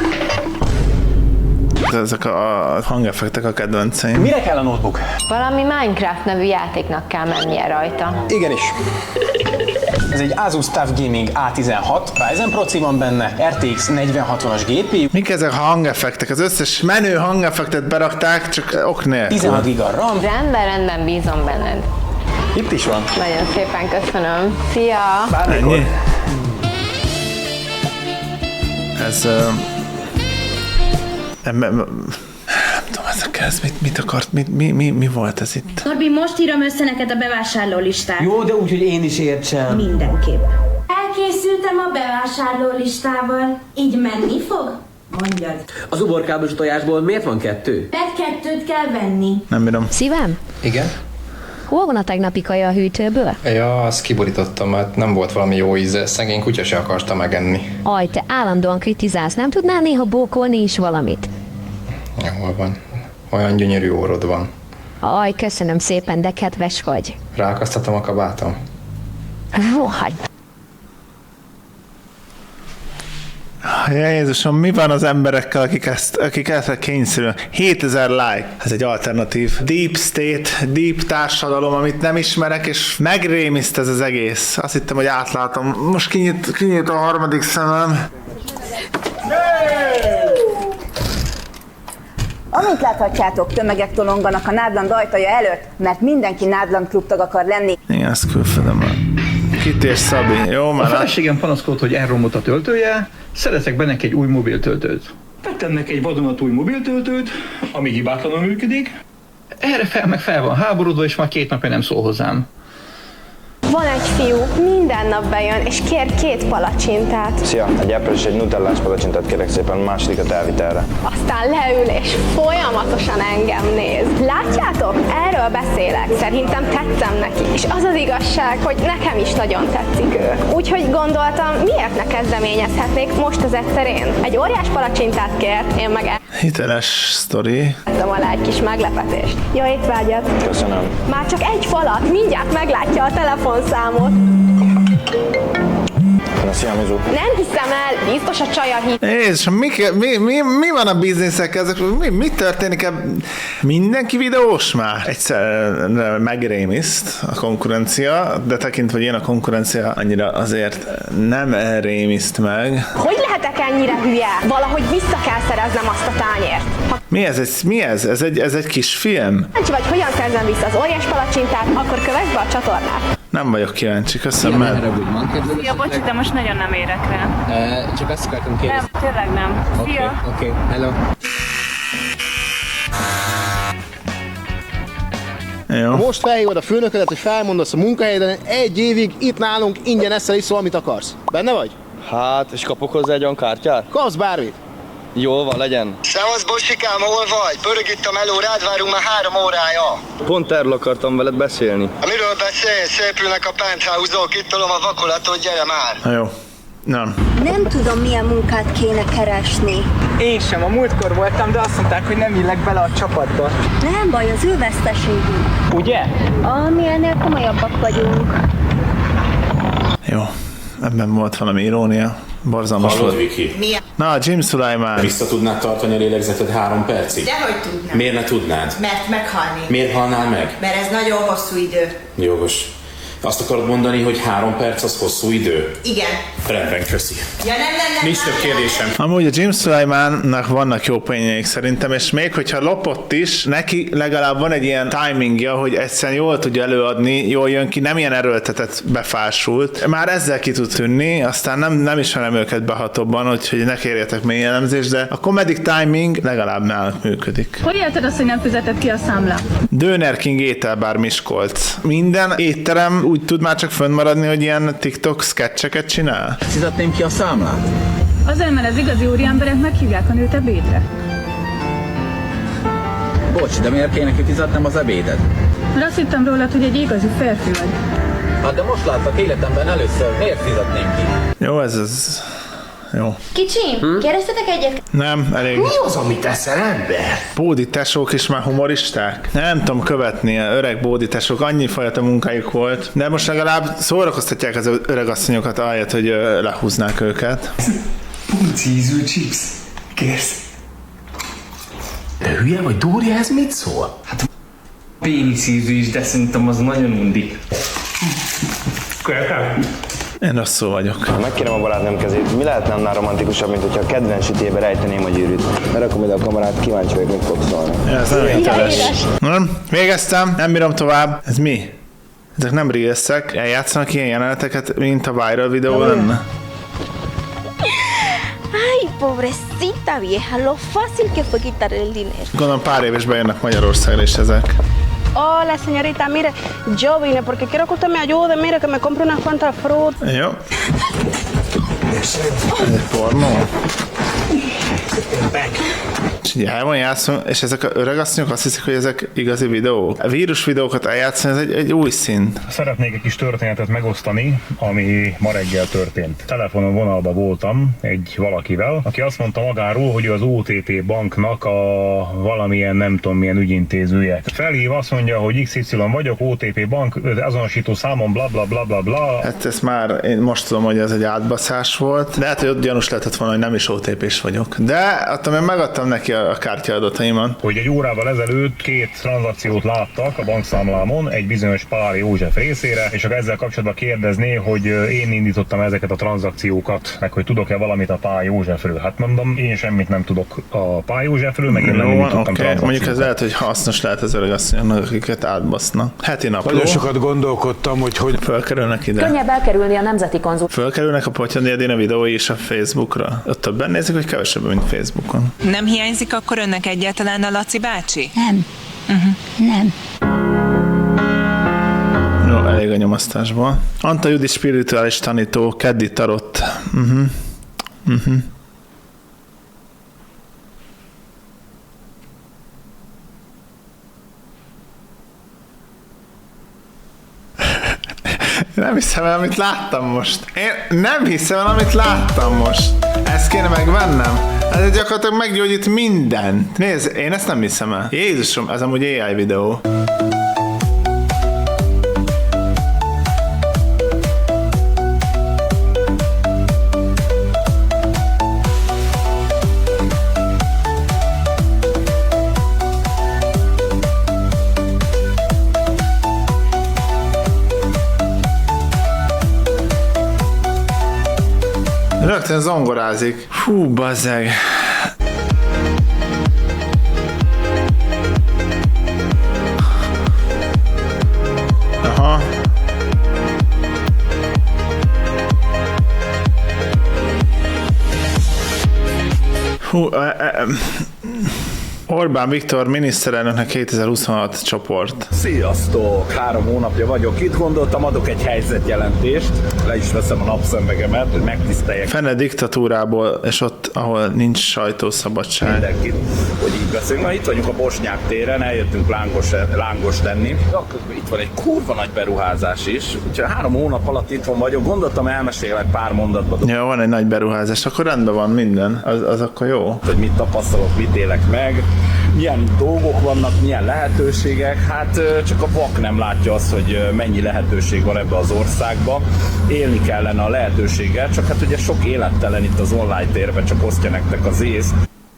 Ezek a hangeffektek a kedvenceim. Mire kell a notebook? Valami Minecraft nevű játéknak kell mennie rajta. Igenis. Ez egy Asus TUF Gaming A16, Ryzen proci van benne, RTX 4060-as GPU. Mik ezek a hangeffektek? Az összes menő hangeffektet berakták, csak ok nélkül. 16 GB RAM. Rendben, bízom benned. Itt is van. Nagyon szépen köszönöm. Szia! Bármikor. Ennyi. Ez Nem tudom, ez mit akart, mi volt ez itt? Norbi, most írom össze neked a bevásárló listát. Jó, de úgy, hogy én is értsem. Mindenképp. Elkészültem a bevásárló listával. Így menni fog? Mondjad. Az uborkábos tojásból miért van 2? Mert 2 kell venni. Nem bírom. Szívem? Igen? Hol van a tegnapi kaja a hűtőből? Ja, azt kiborítottam, mert nem volt valami jó íze. Szegény kutya se akarta megenni. Aj, te állandóan kritizálsz, nem tudnál néha bókolni is valamit? Jól van. Olyan gyönyörű órod van. Aj, köszönöm szépen, de kedves vagy. Ráakasztatom a kabátom. Rohagy. Jézusom, mi van az emberekkel, akik ezt kényszerülnek? 7000 like. Ez egy alternatív deep state, deep társadalom, amit nem ismerek, és megrémiszt ez az egész. Azt hittem, hogy átlátom. Most kinyílt a harmadik szemem. Amint láthatjátok, tömegek tolonganak a Nádland ajtaja előtt, mert mindenki Nádland klubtag akar lenni. Igen, ezt külföldön van. Kitér Szabi, jó már? A feleségem panaszkodt, hogy elromlott a töltője, szeretek be neki egy új mobiltöltőt. Vettem neki egy vadonatúj mobiltöltőt, ami hibátlanul működik. Erre fel van háborodva, és már 2 napja nem szól hozzám. Van egy fiú, minden nap bejön, és kér 2 palacsintát. Szia, egy apple és egy nutellás palacsintát kérek szépen, másodikat elvitelre. Aztán leül, és folyamatosan engem néz. Látjátok? Erről beszélek. Szerintem tetszem neki. És az az igazság, hogy nekem is nagyon tetszik ő. Úgyhogy gondoltam, miért ne kezdeményezhetnék most az egyszerén? Egy óriás palacsintát kért, én meg hiteles sztori. alá egy kis meglepetést. Jó étvágyat! Köszönöm. Már csak egy falat, mindjárt meglátja a telefonszámot. Szia, Mizu. Nem hiszem el, biztos a csaja hit. És mi van a bizniszekkel? Mi történik? Mindenki videós már? Egyszer megrémiszt a konkurencia, de tekintve, hogy én a konkurencia annyira azért nem rémiszt meg. Hogy lehetek ennyire hülye? Valahogy vissza kell szereznem azt a tányért. Mi ez? Ez egy kis film? Kíváncsi vagy, hogyan szerzem vissza az óriás palacsintát, akkor kövess be a csatornát. Nem vagyok kíváncsi, köszönöm el. Szia, bocsi, de most nagyon nem érek rá. Csak azt akartam kérdezni. Nem, tényleg nem. Szia! Oké, hello. Jó. Most felhívod a főnöködet, hogy felmondasz a munkahelyeden, 1 évig itt nálunk ingyen eszel iszol, amit akarsz. Benne vagy? Hát, és kapok hozzá egy olyan kártyát? Kapsz bármit. Jól van, legyen. Szevasz, Bocsikám, hol vagy? Pörög itt a meló, rád várunk már 3 órája. Pont erről akartam veled beszélni. Miről beszélsz? Szépülnek a penthouse-ok, itt tolom a vakolatot, gyere már. Na jó. Nem. Nem tudom, milyen munkát kéne keresni. Én sem, a múltkor voltam, de azt mondták, hogy nem illek bele a csapatba. Nem baj, az ő veszteségünk. Ugye? Mi ennél komolyabbak vagyunk. Jó. Ebben volt valami irónia. Borzalmas Hallod, volt. Viki? Mi? Na, Jim Sulaiman. Vissza tudnád tartani a lélegzeted 3 percig? Dehogy tudnám. Miért ne tudnád? Mert meghalni. Miért halnál meg? Mert ez nagyon hosszú idő. Jogos. Azt akarod mondani, hogy 3 perc az hosszú idő? Igen. Rendben, köszi. Ja, nem. Nincs több kérdésem. Amúgy a Jim Sulaimannak vannak jó poénjeik szerintem, és még hogyha lopott is, neki legalább van egy ilyen timingja, hogy egyszerűen jól tudja előadni, jól jön ki, nem ilyen erőltetett, befásult. Már ezzel ki tud tűnni, aztán nem ismerem őket behatóbban, úgyhogy ne kérjetek mély elemzést, de a comedic timing legalább náluk működik. Hogy érted azt, hogy nem fizetett ki a számlát? Döner King ételbár Miskolc. Minden étterem úgy tud már csak fönnmaradni, hogy ilyen TikTok sketcheket csinál? Fizetném ki a számlát? Azért, mert az igazi úriemberek meghívják a nőt ebédre. Bocs, de miért kéne kifizetnem az ebédet? Mert azt hittem rólad, hogy egy igazi férfi vagy. Hát de most láttak életemben először, miért fizetném ki? Jó, ez... Jó. Kicsim, kérdeztetek egyet? Nem, elég. Mi az, amit eszel, ember? Bódi tesók is már humoristák? Nem tudom követni, öreg bódi tesók, annyi fajta munkájuk volt, de most legalább szórakoztatják az öreg asszonyokat ahelyett, hogy lehúznák őket. Puncízű chips. Kérsz? De hülye vagy, Dória, ez mit szól? Hát péniszízű is, de szerintem az nagyon undi. Én rosszul vagyok. Megkérem a barátnőm kezét, mi lehetne annál romantikusabb, mint hogyha a kedvenc sütébe rejteném a gyűrűt. Berakom ide a kamerát, kíváncsi vagyok, mit fog szólni. Ez nem hiteles. Nem, végeztem, nem bírom tovább. Ez mi? Ezek nem reelszek, eljátszanak ilyen jeleneteket, mint a viral videó lenne? Ay, pobrecita vieja, lo fácil que fue quitarle el dinero. Gondolom pár év is bejönnek Magyarországra is ezek. Hola, señorita, mire, yo vine porque quiero que usted me ayude, mire, que me compre unas cuantas frutas. Jó. Ez pornó. És így el van játszom, és ezek a öregasszonyok azt hiszik, hogy ezek igazi videók. A vírus videókat eljátszani, ez egy új szint. Szeretnék egy kis történetet megosztani, ami ma reggel történt. Telefonon vonalban voltam egy valakivel, aki azt mondta magáról, hogy az OTP banknak a valamilyen nem tudom milyen ügyintézője. Felhív, azt mondja, hogy XY vagyok, OTP bank, azonosító számom, bla bla bla bla bla. Hát ezt már én most tudom, hogy ez egy átbaszás volt. Lehet, hogy ott gyanús lehetett volna, hogy nem is OTP-s vagyok. De attól én megadtam neki a kártyaadataimon. Hogy egy órával ezelőtt 2 tranzakciót láttak a bankszámlámon egy bizonyos Pál József részére, és akkor ezzel kapcsolatban kérdezné, hogy én indítottam ezeket a tranzakciókat, meg hogy tudok-e valamit a Pál Józsefről. Hát mondom, én semmit nem tudok a Pál Józsefről, meg én nem indítottam tranzakciókat. Mondjuk ez lehet, hogy hasznos lehet az öregasszonyoknak, akiket átbasznak. Heti napló. Nagyon sokat gondolkodtam, hogy fölkerülnek ide. Könnyebb elkerülni a nemzeti konzul. Fölkerülnek a Potyandi Edina videói is a Facebookra. Ott többen nézik, hogy kevesebb, mint Facebookon. Nem hiányzik akkor önnek egyáltalán a Laci bácsi? Nem. Nem. Jó, elég a nyomasztásból. Anta Judi spirituális tanító, keddi tarott. Nem hiszem el, amit láttam most. Én nem hiszem el, amit láttam most. Ezt kéne megvennem? Ez gyakorlatilag meggyógyít mindent. Nézd, én ezt nem hiszem el. Jézusom, ez amúgy AI videó. Rögtön zongorázik. Hú, bazzeg. Aha. Hú, Orbán Viktor miniszterelnöknek 2026 csoport. Sziasztok! 3 hónapja vagyok itt, gondoltam adok egy helyzetjelentést, le is veszem a napszemüvegemet, hogy megtiszteljek Fene diktatúrából, és ott, ahol nincs sajtószabadság. Mindenkit, hogy így beszélünk. Na, itt vagyunk a Bosnyák téren, eljöttünk lángos tenni. Itt van egy kurva nagy beruházás is, úgyhogy 3 hónap alatt itt vagyok, gondoltam elmesélek pár mondatban. Ja, van egy nagy beruházás, akkor rendben van minden, az akkor jó. Hogy mit tapasztalok, mit élek meg, milyen dolgok vannak, milyen lehetőségek, hát csak a vak nem látja azt, hogy mennyi lehetőség van ebbe az országba. Élni kellene a lehetőséggel, csak hát ugye sok élettelen itt az online térben, csak osztja nektek az ész.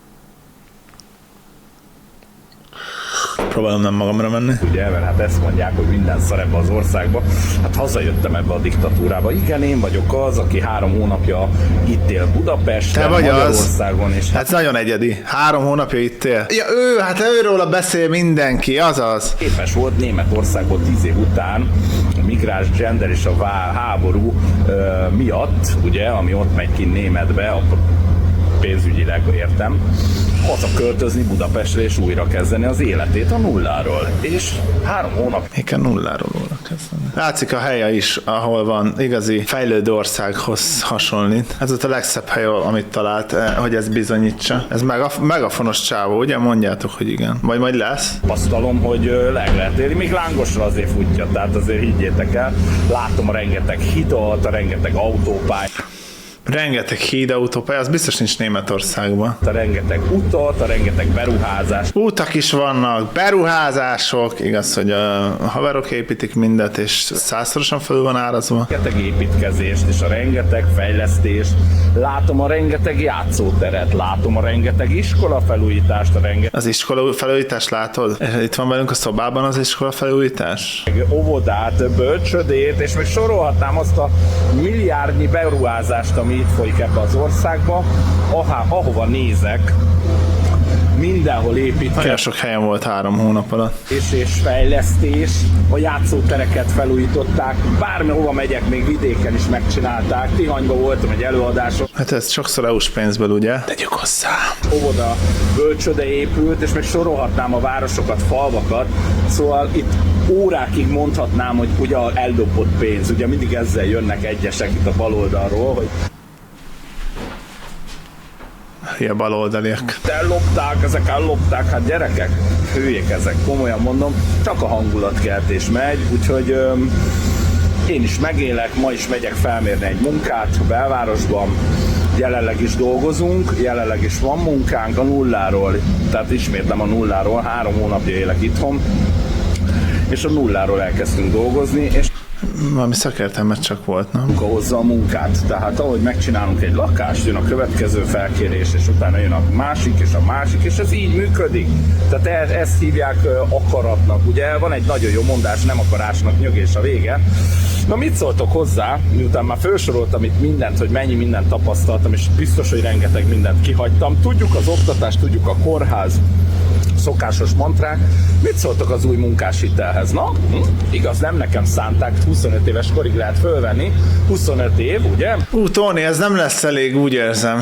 Próbálom nem magamra menni. Ugye, mert hát ezt mondják, hogy minden szar ebbe az országba. Hát hazajöttem ebbe a diktatúrába. Igen, én vagyok az, aki 3 hónapja itt él Budapesten, Magyarországon. És hát nagyon egyedi. 3 hónapja itt él. Ja, hát őróla beszél mindenki, azaz. Képes volt Németországban 10 év után a migráns gender és a háború miatt, ugye, ami ott megy ki németbe, a pénzügyileg értem, hazaköltözni Budapestre és újra kezdeni az életét a nulláról. És 3 hónap. Még kell nulláról újra kezdeni. Látszik a helye is, ahol van igazi fejlődő országhoz hasonlít. Ez ott a legszebb hely, amit talált, hogy ez bizonyítsa. Ez megafonos csávó, ugye? Mondjátok, hogy igen. Vagy majd lesz. Tapasztalom, hogy leg lehet élni. Még lángosra azért futja, tehát azért higgyétek el. Látom a rengeteg hidat, a rengeteg autópályát. Rengeteg hídautópálya, az biztos nincs Németországban. A rengeteg utat, a rengeteg beruházás. Utak is vannak, beruházások, igaz, hogy a haverok építik mindet, és 100-szorosan föl van árazva. Rengeteg építkezést, és a rengeteg fejlesztést. Látom a rengeteg játszóteret, látom a rengeteg iskolafelújítást, Az iskolafelújítást látod? Itt van velünk a szobában az iskolafelújítás? Óvodát, bölcsödét, és még sorolhatnám azt a milliárdnyi beruházást, ami itt folyik ebbe az országba, ahova nézek, mindenhol építkezés. Nagyon sok helyen volt 3 hónap alatt. És fejlesztés, a játszótereket felújították, bármihova megyek, még vidéken is megcsinálták. Tihanyban voltam egy előadáson. Hát ez sokszor EU-s pénzből, ugye? Tegyük hozzá. Óvoda, bölcsöde épült, és még sorolhatnám a városokat, falvakat. Szóval itt órákig mondhatnám, hogy ugye eldobott pénz. Ugye mindig ezzel jönnek egyesek itt a baloldalról, hogy ilyen baloldaliak. Ezek ellopták, hát gyerekek, hülyék ezek, komolyan mondom, csak a hangulatkeltés megy, úgyhogy én is megélek, ma is megyek felmérni egy munkát a belvárosban, jelenleg is dolgozunk, jelenleg is van munkánk a nulláról, tehát ismétlem a nulláról, 3 hónapja élek itthon, és a nulláról elkezdtünk dolgozni, és valami szakértelmet csak volt, nem? Hozza a munkát. Tehát ahogy megcsinálunk egy lakást, jön a következő felkérés, és utána jön a másik, és ez így működik. Tehát ezt hívják akaratnak. Ugye van egy nagyon jó mondás, nem akarásnak nyögés a vége. Na mit szóltok hozzá, miután már felsoroltam itt mindent, hogy mennyi mindent tapasztaltam, és biztos, hogy rengeteg mindent kihagytam. Tudjuk az oktatást, tudjuk a kórház, szokásos mantrák. Mit szóltok az új munkáshitelhez? Na, igaz, nem nekem szánták, 25 éves korig lehet fölvenni. 25 év, ugye? Tóni, ez nem lesz elég, úgy érzem.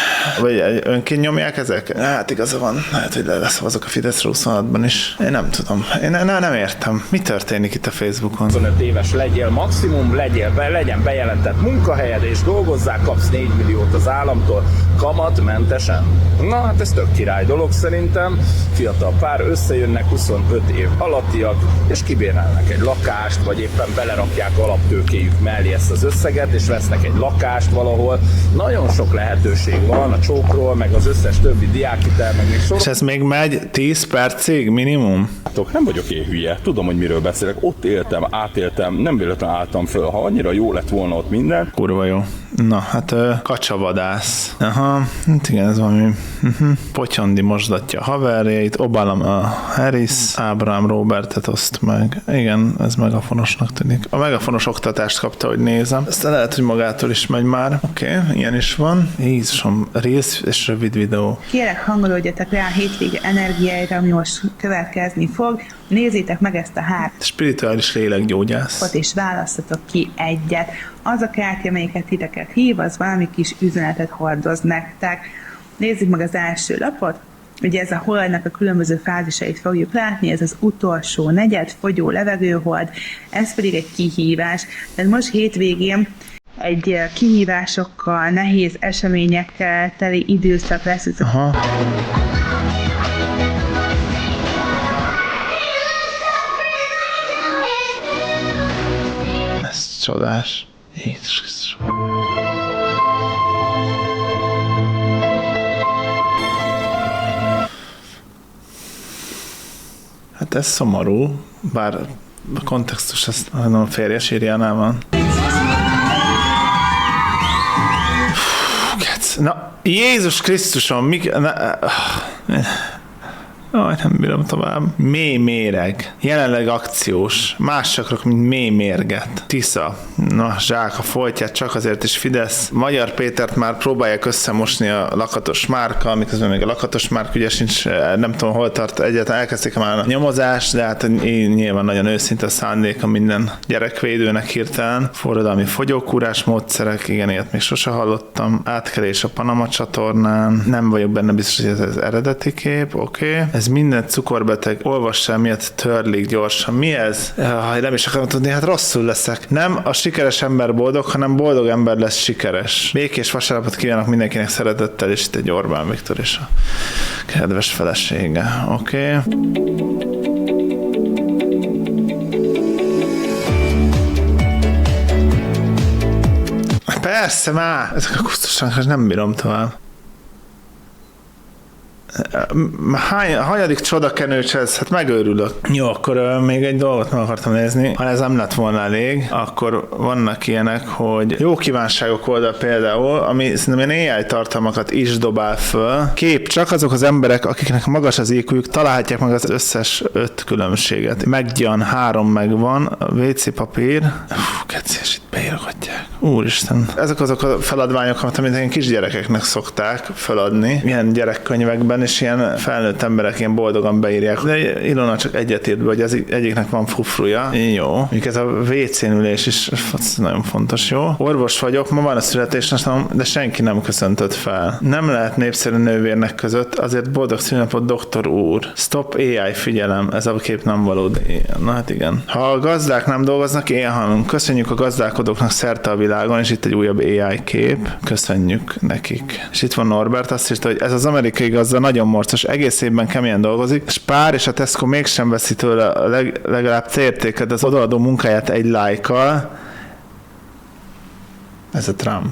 Vagy önként nyomják ezek? Hát igaza van, lehet, hogy leszavazok a Fideszre 26-ban is. Én nem tudom. Én nem értem. Mi történik itt a Facebookon? 25 éves legyél maximum, legyen bejelentett munkahelyed, és dolgozzál, kapsz 4 milliót az államtól, kamatmentesen. Na, hát ez tök király dolog szerintem. Fiatal pár összejönnek, 25 év alattiak, és kibérelnek egy lakást, vagy éppen belerakják alaptőkéjük mellé ezt az összeget, és vesznek egy lakást valahol. Nagyon sok lehetőség van a csókról, meg az összes többi diákhitel, meg még És ez még megy 10 percig minimum? Nem vagyok én hülye, tudom, hogy miről beszélek. Ott éltem, átéltem, nem véletlenül álltam föl. Ha annyira jó lett volna ott minden. Kurva jó. Na, hát kacsavadász. Aha, hát igen, ez valami Potyondi mosdatja a haverjait, Obama Harris, Ábrahám Robertet oszt meg. Igen, ez megafonosnak tűnik. A megafonos oktatást kapta, hogy nézem. Aztán lehet, hogy magától is megy már. Oké, ilyen is van. Jézusom, rész és rövid videó. Kérek, hangolódjatok rá a hétvége energiáira, ami most következni fog. Nézzétek meg ezt a 3 spirituális lélekgyógyász. És választatok ki egyet. Az a kártya, amelyiket titeket hív, az valami kis üzenetet hordoz nektek. Nézzük meg az első lapot. Ugye ez a holdnak a különböző fázisait fogjuk látni, ez az utolsó negyed, fogyó levegőhold, ez pedig egy kihívás. Tehát most hétvégén egy kihívásokkal, nehéz eseményekkel teli időszak lesz. Aha. Ez csodás. Jézus Krisztus. Hát ez szomorú, bár a kontextus az a férjes írjánál van. Na, Jézus Krisztusom, nem bírom tovább. Mély méreg. Jelenleg akciós. Más sakrok, mint mély mérget. Tisza. Na, zsák a foltját, csak azért is Fidesz. Magyar Pétert már próbálják összemosni a Lakatos Márka, miközben még a Lakatos Márk ugye sincs, nem tudom hol tart, egyáltalán elkezdték már a nyomozást, de hát nyilván nagyon őszinte a szándéka minden gyerekvédőnek hirtelen. Forradalmi fogyókúrás módszerek, igen, ilyet még sose hallottam. Átkelés a Panama csatornán. Nem vagyok benne biztos, hogy ez az eredeti kép, oké. Ez minden cukorbeteg, olvassál, miatt törlik gyorsan. Mi ez? Nem is akarom tudni, hát rosszul leszek. Nem a sikeres ember boldog, hanem boldog ember lesz sikeres. Békés vasárnapot kívánok mindenkinek szeretettel, és itt egy Orbán Viktor és a kedves felesége. Oké. Persze már! Ezek a kusztusanak, nem bírom tovább. Hanyadik csodakenőcs ez? Hát megőrülök. Jó, akkor még egy dolgot meg akartam nézni. Ha ez nem lett volna elég, akkor vannak ilyenek, hogy jó kívánságok oldal például, ami szerintem ilyen AI tartalmakat is dobál föl. Kép, csak azok az emberek, akiknek magas az IQ-juk, találhatják meg az összes 5 különbséget. Meggyan 3 megvan, a WC papír. Keci, és itt beírogatják. Úristen. Ezek azok a feladványok, amit ilyen kisgyerekeknek szokták feladni, ilyen gyerekkönyvekben, és ilyen felnőtt emberek ilyen boldogan beírják. De Ilona csak egyet írt be, hogy az egyiknek van frufruja. Jó. Mondjuk ez a WC-n ülés is nagyon fontos, jó? Orvos vagyok, ma van a születésnapom, de senki nem köszöntött fel. Nem lehet népszerű nővérnek között, azért boldog szülinapot, doktor úr. Stop AI, figyelem, ez a kép nem valódi. Na hát igen. Ha a gazdák nem dolgoznak, ilyen halunk. Köszönjük a gazdálkodóknak szerte a világon, és itt egy újabb AI kép. Köszönjük nekik. És itt van Norbert, azt írta, hogy ez az amerikai gazda nagyon morcos, egész évben keményen dolgozik, Spár és a Tesco mégsem veszi tőle a legalább C-értéket, az odaadó munkáját egy lájkkal. Ez a Trump.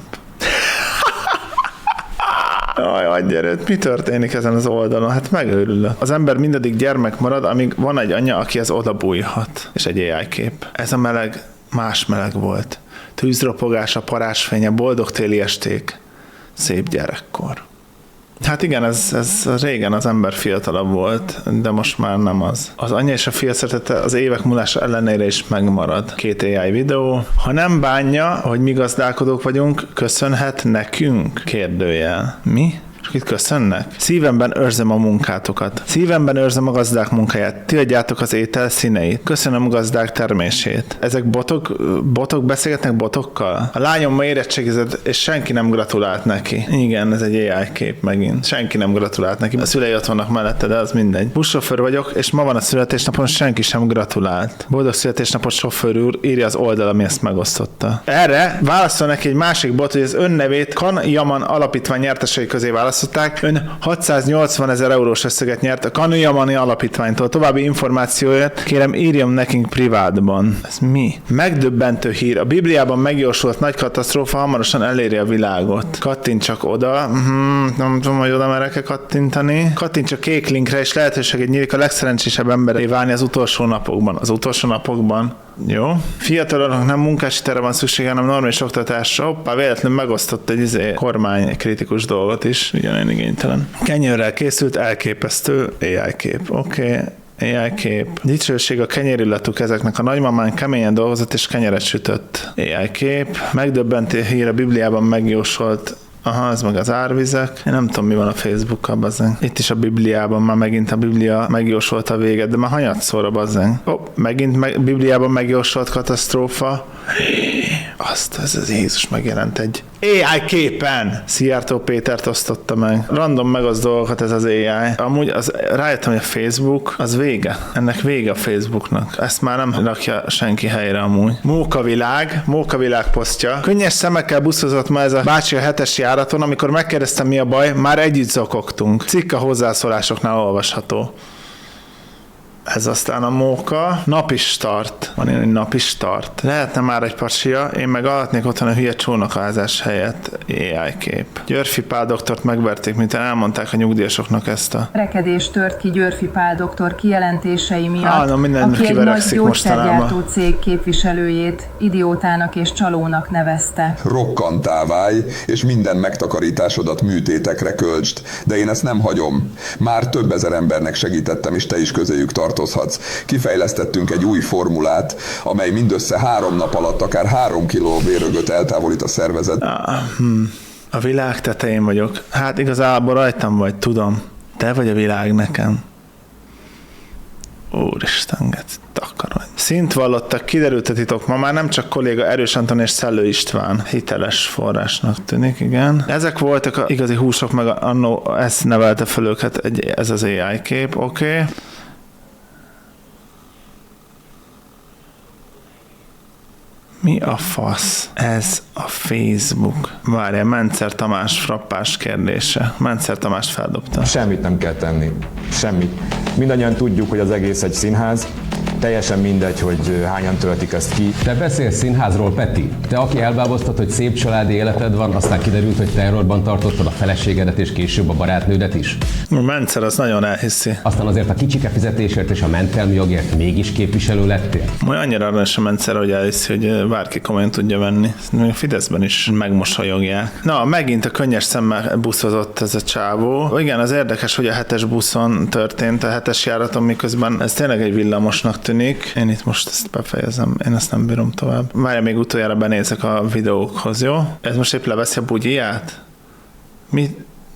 Jaj, adj erőt, mi történik ezen az oldalon? Hát megőrülök. Az ember mindaddig gyermek marad, amíg van egy anya, akihez odabújhat. És egy AI kép. Ez a meleg más meleg volt. Tűzropogás, a parázsfénye, boldog téli esték. Szép gyerekkor. Hát igen, ez régen az ember fiatalabb volt, de most már nem az. Az anya és a fia szeretete az évek múlása ellenére is megmarad. 2 AI videó. Ha nem bánja, hogy mi gazdálkodók vagyunk, köszönhet nekünk? Kérdőjel. Mi? És itt köszönnek? Szívemben őrzem a munkátokat. Szívemben őrzem a gazdák munkáját. Ti adjátok az étel színeit. Köszönöm a gazdák termését. Ezek botok beszélgetnek botokkal? A lányom ma érettségizett, és senki nem gratulált neki. Igen, ez egy AI kép megint. Senki nem gratulált neki. A szülei ott vannak mellette, de az mindegy. Buszsofőr vagyok, és ma van a születésnapon, senki sem gratulált. Boldog születésnapot, sofőr úr, írja az oldal, ami ezt megosztotta. Erre válaszol neki egy másik bot, hogy az önnevét Kan Yaman alapítvány nyertesei közé választották. Ön 680 000 eurós összeget nyert a Kan Yamani alapítványtól. További információért kérem írjam nekünk privátban. Ez mi? Megdöbbentő hír. A Bibliában megjósolt nagy katasztrófa hamarosan eléri a világot. Kattintsak oda. Nem tudom, hogy oda merek-e kattintani. Kattintsak kék linkre, és lehetőséget nyílik a legszerencsésebb emberé válni az utolsó napokban. Az utolsó napokban. Jó. Fiataloknak nem munkásitára van szüksége, hanem normális oktatásra. Hoppá, véletlenül megosztott egy kormány kritikus dolgot is. Ugyanilyen igénytelen. Kenyérrel készült, elképesztő AI kép. Oké. AI kép. Dicsőség a kenyérillatú kezeknek. A nagymamán keményen dolgozott és kenyeret sütött. AI kép. Megdöbbentő hír, a Bibliában megjósolt. Aha, ez meg az árvizek. Én nem tudom, mi van a Facebookkal, bazzeng. Itt is a Bibliában már megint a Biblia megjósolta a véget, de már hanyatszorra, bazzeng. Megint Bibliában megjósolt katasztrófa. Azt, ez az Jézus megjelent egy AI képen. Szijjártó Pétert osztotta meg. Random megosz dolgokat ez az AI. Amúgy rájöttem, hogy a Facebook, az vége. Ennek vége a Facebooknak. Ezt már nem rakja senki helyre amúgy. Mókavilág posztja. Könnyes szemekkel buszozott ma ez a bácsi a 7-es járaton, amikor megkérdeztem, mi a baj, már együtt zokogtunk. Cikk a hozzászólásoknál olvasható. Ez aztán a Móka. Napi start. Van ilyen, hogy napi start. Lehetne már egy pacsia, én meg alatnék otthon a hülye csónakázás helyett. AI kép. Györfi Pál doktort megverték, miután elmondták a nyugdíjasoknak ezt a... Rekedés tört ki Györfi Pál doktor kijelentései miatt, aki egy nagy gyógyszergyártó cég képviselőjét idiótának és csalónak nevezte. Rokkantá válj, és minden megtakarításodat műtétekre költsd. De én ezt nem hagyom. Már több ezer embernek segítettem, és te is közéjük tartozhatsz. Kifejlesztettünk egy új formulát, amely mindössze 3 nap alatt akár 3 kiló vérögöt eltávolít a szervezet. A világ tetején vagyok. Hát igazából rajtam vagy, tudom. Te vagy a világ nekem. Úristen, takarodj. Szint vallottak, kiderült a titok. Ma már nem csak kolléga Erős Anton és Szellő István. Hiteles forrásnak tűnik, igen. Ezek voltak a igazi húsok, meg annó ezt nevelte fel őket, ez az AI kép, oké. Mi a fasz? Ez a Facebook. Várjál, Mencer Tamás frappás kérdése. Mencer Tamás feldobta. Semmit nem kell tenni. Semmit. Mindannyian tudjuk, hogy az egész egy színház. Teljesen mindegy, hogy hányan töltik ezt ki. Te beszélsz színházról, Peti? Te, aki elbáboztat, hogy szép családi életed van, aztán kiderült, hogy terrorban tartottad a feleségedet és később a barátnődet is? A Mencer az nagyon elhiszi. Aztán azért a kicsike fizetésért és a mentelmi jogért mégis képviselő lettél? Majd annyira aranyos a Mencer, hogy elhiszi, hogy bárki komolyan tudja venni. Még a Fideszben is megmosolyogják. Na, megint a könnyes szemmel buszozott ez a csávó. Igen, az érdekes, hogy a 7-es buszon történt, a 7-es járaton, miközben ez tényleg egy villamosnak tűnik. Én itt most ezt befejezem, én ezt nem bírom tovább. Várja, még utoljára benézek a videókhoz, jó? Ez most épp leveszi a bugyiját? Mi?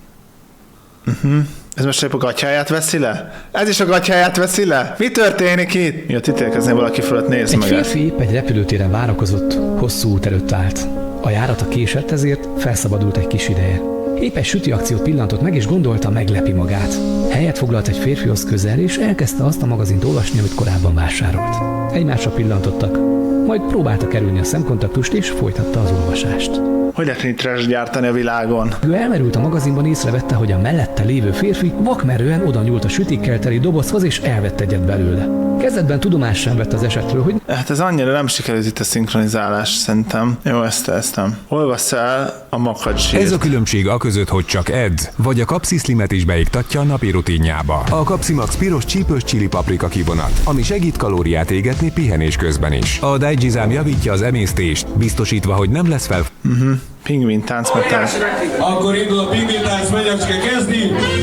Ez most épp a gatyáját veszi le? Ez is a gatyáját veszi le? Mi történik itt? Miatt ítélkezni valaki fölött, nézd meg. Egy férfi épp egy repülőtéren várakozott, hosszú út előtt állt. A járata késett, ezért felszabadult egy kis ideje. Épp egy süti akciót pillantott meg, és gondolta, meglepi magát. Helyet foglalt egy férfihoz közel, és elkezdte azt a magazint olvasni, amit korábban vásárolt. Egymásra pillantottak, majd próbálta kerülni a szemkontaktust, és folytatta az olvasást. Hogy lehet így trash gyártani a világon? Ő elmerült a magazinban, észrevette, hogy a mellette lévő férfi vakmerően oda nyúlt a sütikkel teli dobozhoz, és elvett egyet belőle. Kezdetben tudomást sem vett az esetről, hogy... Hát ez annyira nem sikerült itt a szinkronizálás, szerintem. Jó, ezt nem. Olvassz el a makacsírt. Ez a különbség a között, hogy csak edd, vagy a Kapszi Slimet is beiktatja a napi rutinjába. A Kapszi Max piros csípős chili paprika kivonat, ami segít kalóriát égetni pihenés közben is. A Daijizám javítja az emésztést, biztosítva, hogy nem lesz fel... Pingvin tánc, metán. Akkor indul a pingvin tánc, megyek, csak kezdi!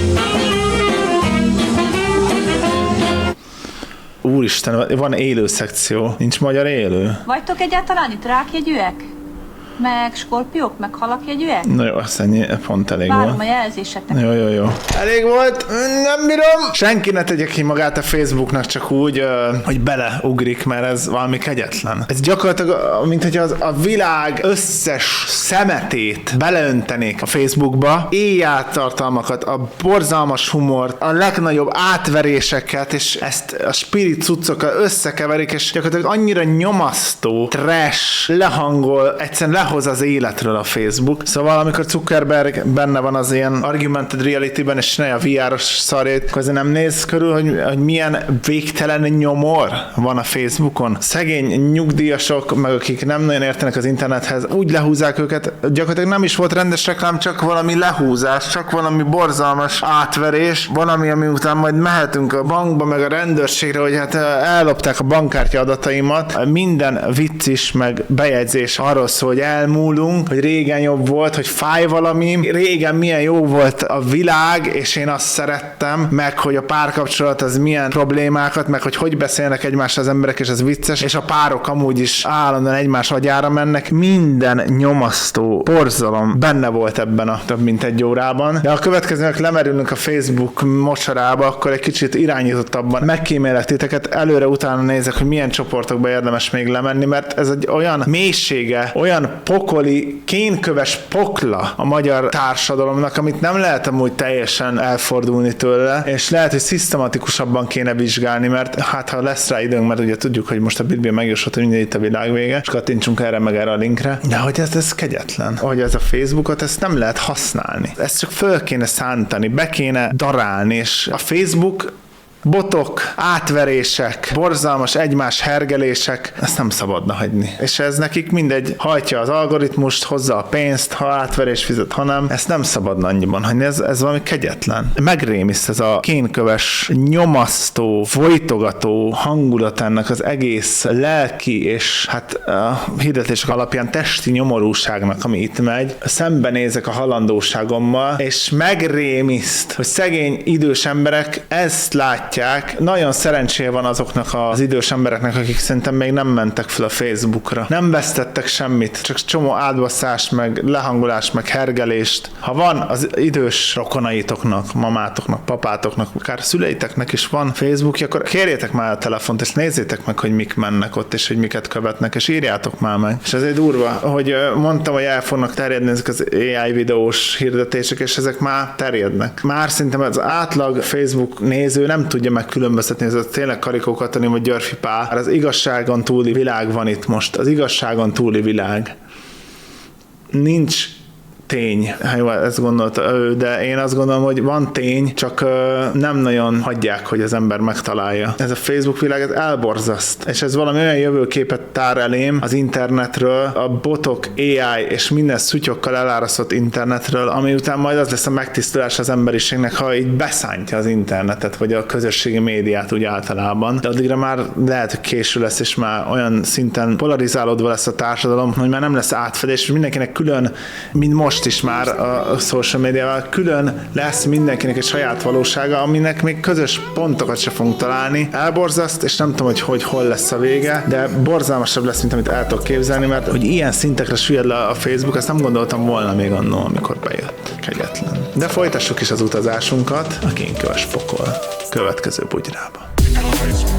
Úristen, van élő szekció. Nincs magyar élő? Vagytok egyáltalán itt rákjegyűek? Meg skorpiók, meg halakjegyűek? Na jó, azt ennyi, pont elég Várom volt. a jelzésetek. Jó. Elég volt, nem bírom. Senki ne tegye ki magát a Facebooknak csak úgy, hogy beleugrik, mert ez valami kegyetlen. Ez gyakorlatilag, mint hogy a világ összes szemetét beleöntenék a Facebookba, éjjel-tartalmakat, a borzalmas humort, a legnagyobb átveréseket, és ezt a spirit cuccokkal összekeverik, és gyakorlatilag annyira nyomasztó, trash, lehangol, egyszerűen lehoz az életről a Facebook. Szóval amikor Zuckerberg benne van az ilyen augmented reality-ben, és ne a VR-os szarét, akkor nem néz körül, hogy milyen végtelen nyomor van a Facebookon. Szegény nyugdíjasok, meg akik nem nagyon értenek az internethez, úgy lehúzzák őket, gyakorlatilag nem is volt rendes reklám, csak valami lehúzás, csak valami borzalmas átverés, valami, ami után majd mehetünk a bankba, meg a rendőrségre, hogy hát ellopták a bankkártya adataimat. Minden vicc is, meg bejegyzés arról szól, hogy elmúlunk, hogy régen jobb volt, hogy fáj valami, régen milyen jó volt a világ, és én azt szerettem, meg hogy a párkapcsolat az milyen problémákat, meg hogy beszélnek egymásra az emberek, és ez vicces, és a párok amúgy is állandóan egymás agyára mennek. Minden nyomasztó borzalom benne volt ebben a több mint egy órában. De a következőnek lemerülünk a Facebook mocsarába, akkor egy kicsit irányítottabban megkímélek titeket, előre-utána nézek, hogy milyen csoportokba érdemes még lemenni, mert ez egy olyan mélysége, olyan pokoli, kénköves pokla a magyar társadalomnak, amit nem lehet amúgy teljesen elfordulni tőle, és lehet, hogy szisztematikusabban kéne vizsgálni, mert hát ha lesz rá időnk, mert ugye tudjuk, hogy most a Biblia megjósolt, hogy minden itt a világ vége, és kattintsunk erre meg erre a linkre, de hogy ez kegyetlen. Hogy ez a Facebookot, ezt nem lehet használni. Ezt csak föl kéne szántani, be kéne darálni, és a Facebook botok, átverések, borzalmas egymás hergelések, ezt nem szabadna hagyni. És ez nekik mindegy, hajtja az algoritmust, hozza a pénzt, ha átverés fizet, ha nem, ezt nem szabadna annyiban hagyni, ez valami kegyetlen. Megrémiszt ez a kénköves, nyomasztó, folytogató hangulat ennek az egész lelki és hát a hirdetések alapján testi nyomorúságnak, ami itt megy. Szembenézek a halandóságommal, és megrémiszt, hogy szegény idős emberek ezt látják. Nagyon szerencséje van azoknak az idős embereknek, akik szerintem még nem mentek fel a Facebookra. Nem vesztettek semmit, csak csomó átbaszást, meg lehangolást, meg hergelést. Ha van az idős rokonaitoknak, mamátoknak, papátoknak, akár szüleiteknek is van Facebookja, akkor kérjétek már a telefont, és nézzétek meg, hogy mik mennek ott, és hogy miket követnek, és írjátok már meg. És ezért durva, hogy mondtam, hogy el fognak terjedni ezek az AI videós hirdetések, és ezek már terjednek. Már szerintem az átlag Facebook néző nem tudja megkülönböztetni, ez tényleg Karikó Katalin vagy Györfi Pál. Az igazságon túli világ van itt most. Az igazságon túli világ. Nincs tény. Jó, ezt gondolta ő, de én azt gondolom, hogy van tény, csak nem nagyon hagyják, hogy az ember megtalálja. Ez a Facebook világ, ez elborzaszt. És ez valami olyan jövőképet tár elém az internetről, a botok, AI és minden szutyokkal elárasztott internetről, ami után majd az lesz a megtisztulás az emberiségnek, ha így beszántja az internetet, vagy a közösségi médiát úgy általában. De addigra már lehet, hogy késő lesz, és már olyan szinten polarizálódva lesz a társadalom, hogy már nem lesz átfedés, és mindenkinek külön, mint most most is már a social médiával külön lesz mindenkinek egy saját valósága, aminek még közös pontokat se fogunk találni. Elborzaszt, és nem tudom, hogy hol lesz a vége, de borzalmasabb lesz, mint amit el tudok képzelni, mert hogy ilyen szintekre süllyed le a Facebook, azt nem gondoltam volna még annól, amikor bejött. Kegyetlen. De folytassuk is az utazásunkat a Kinköves pokol következő bugyrába.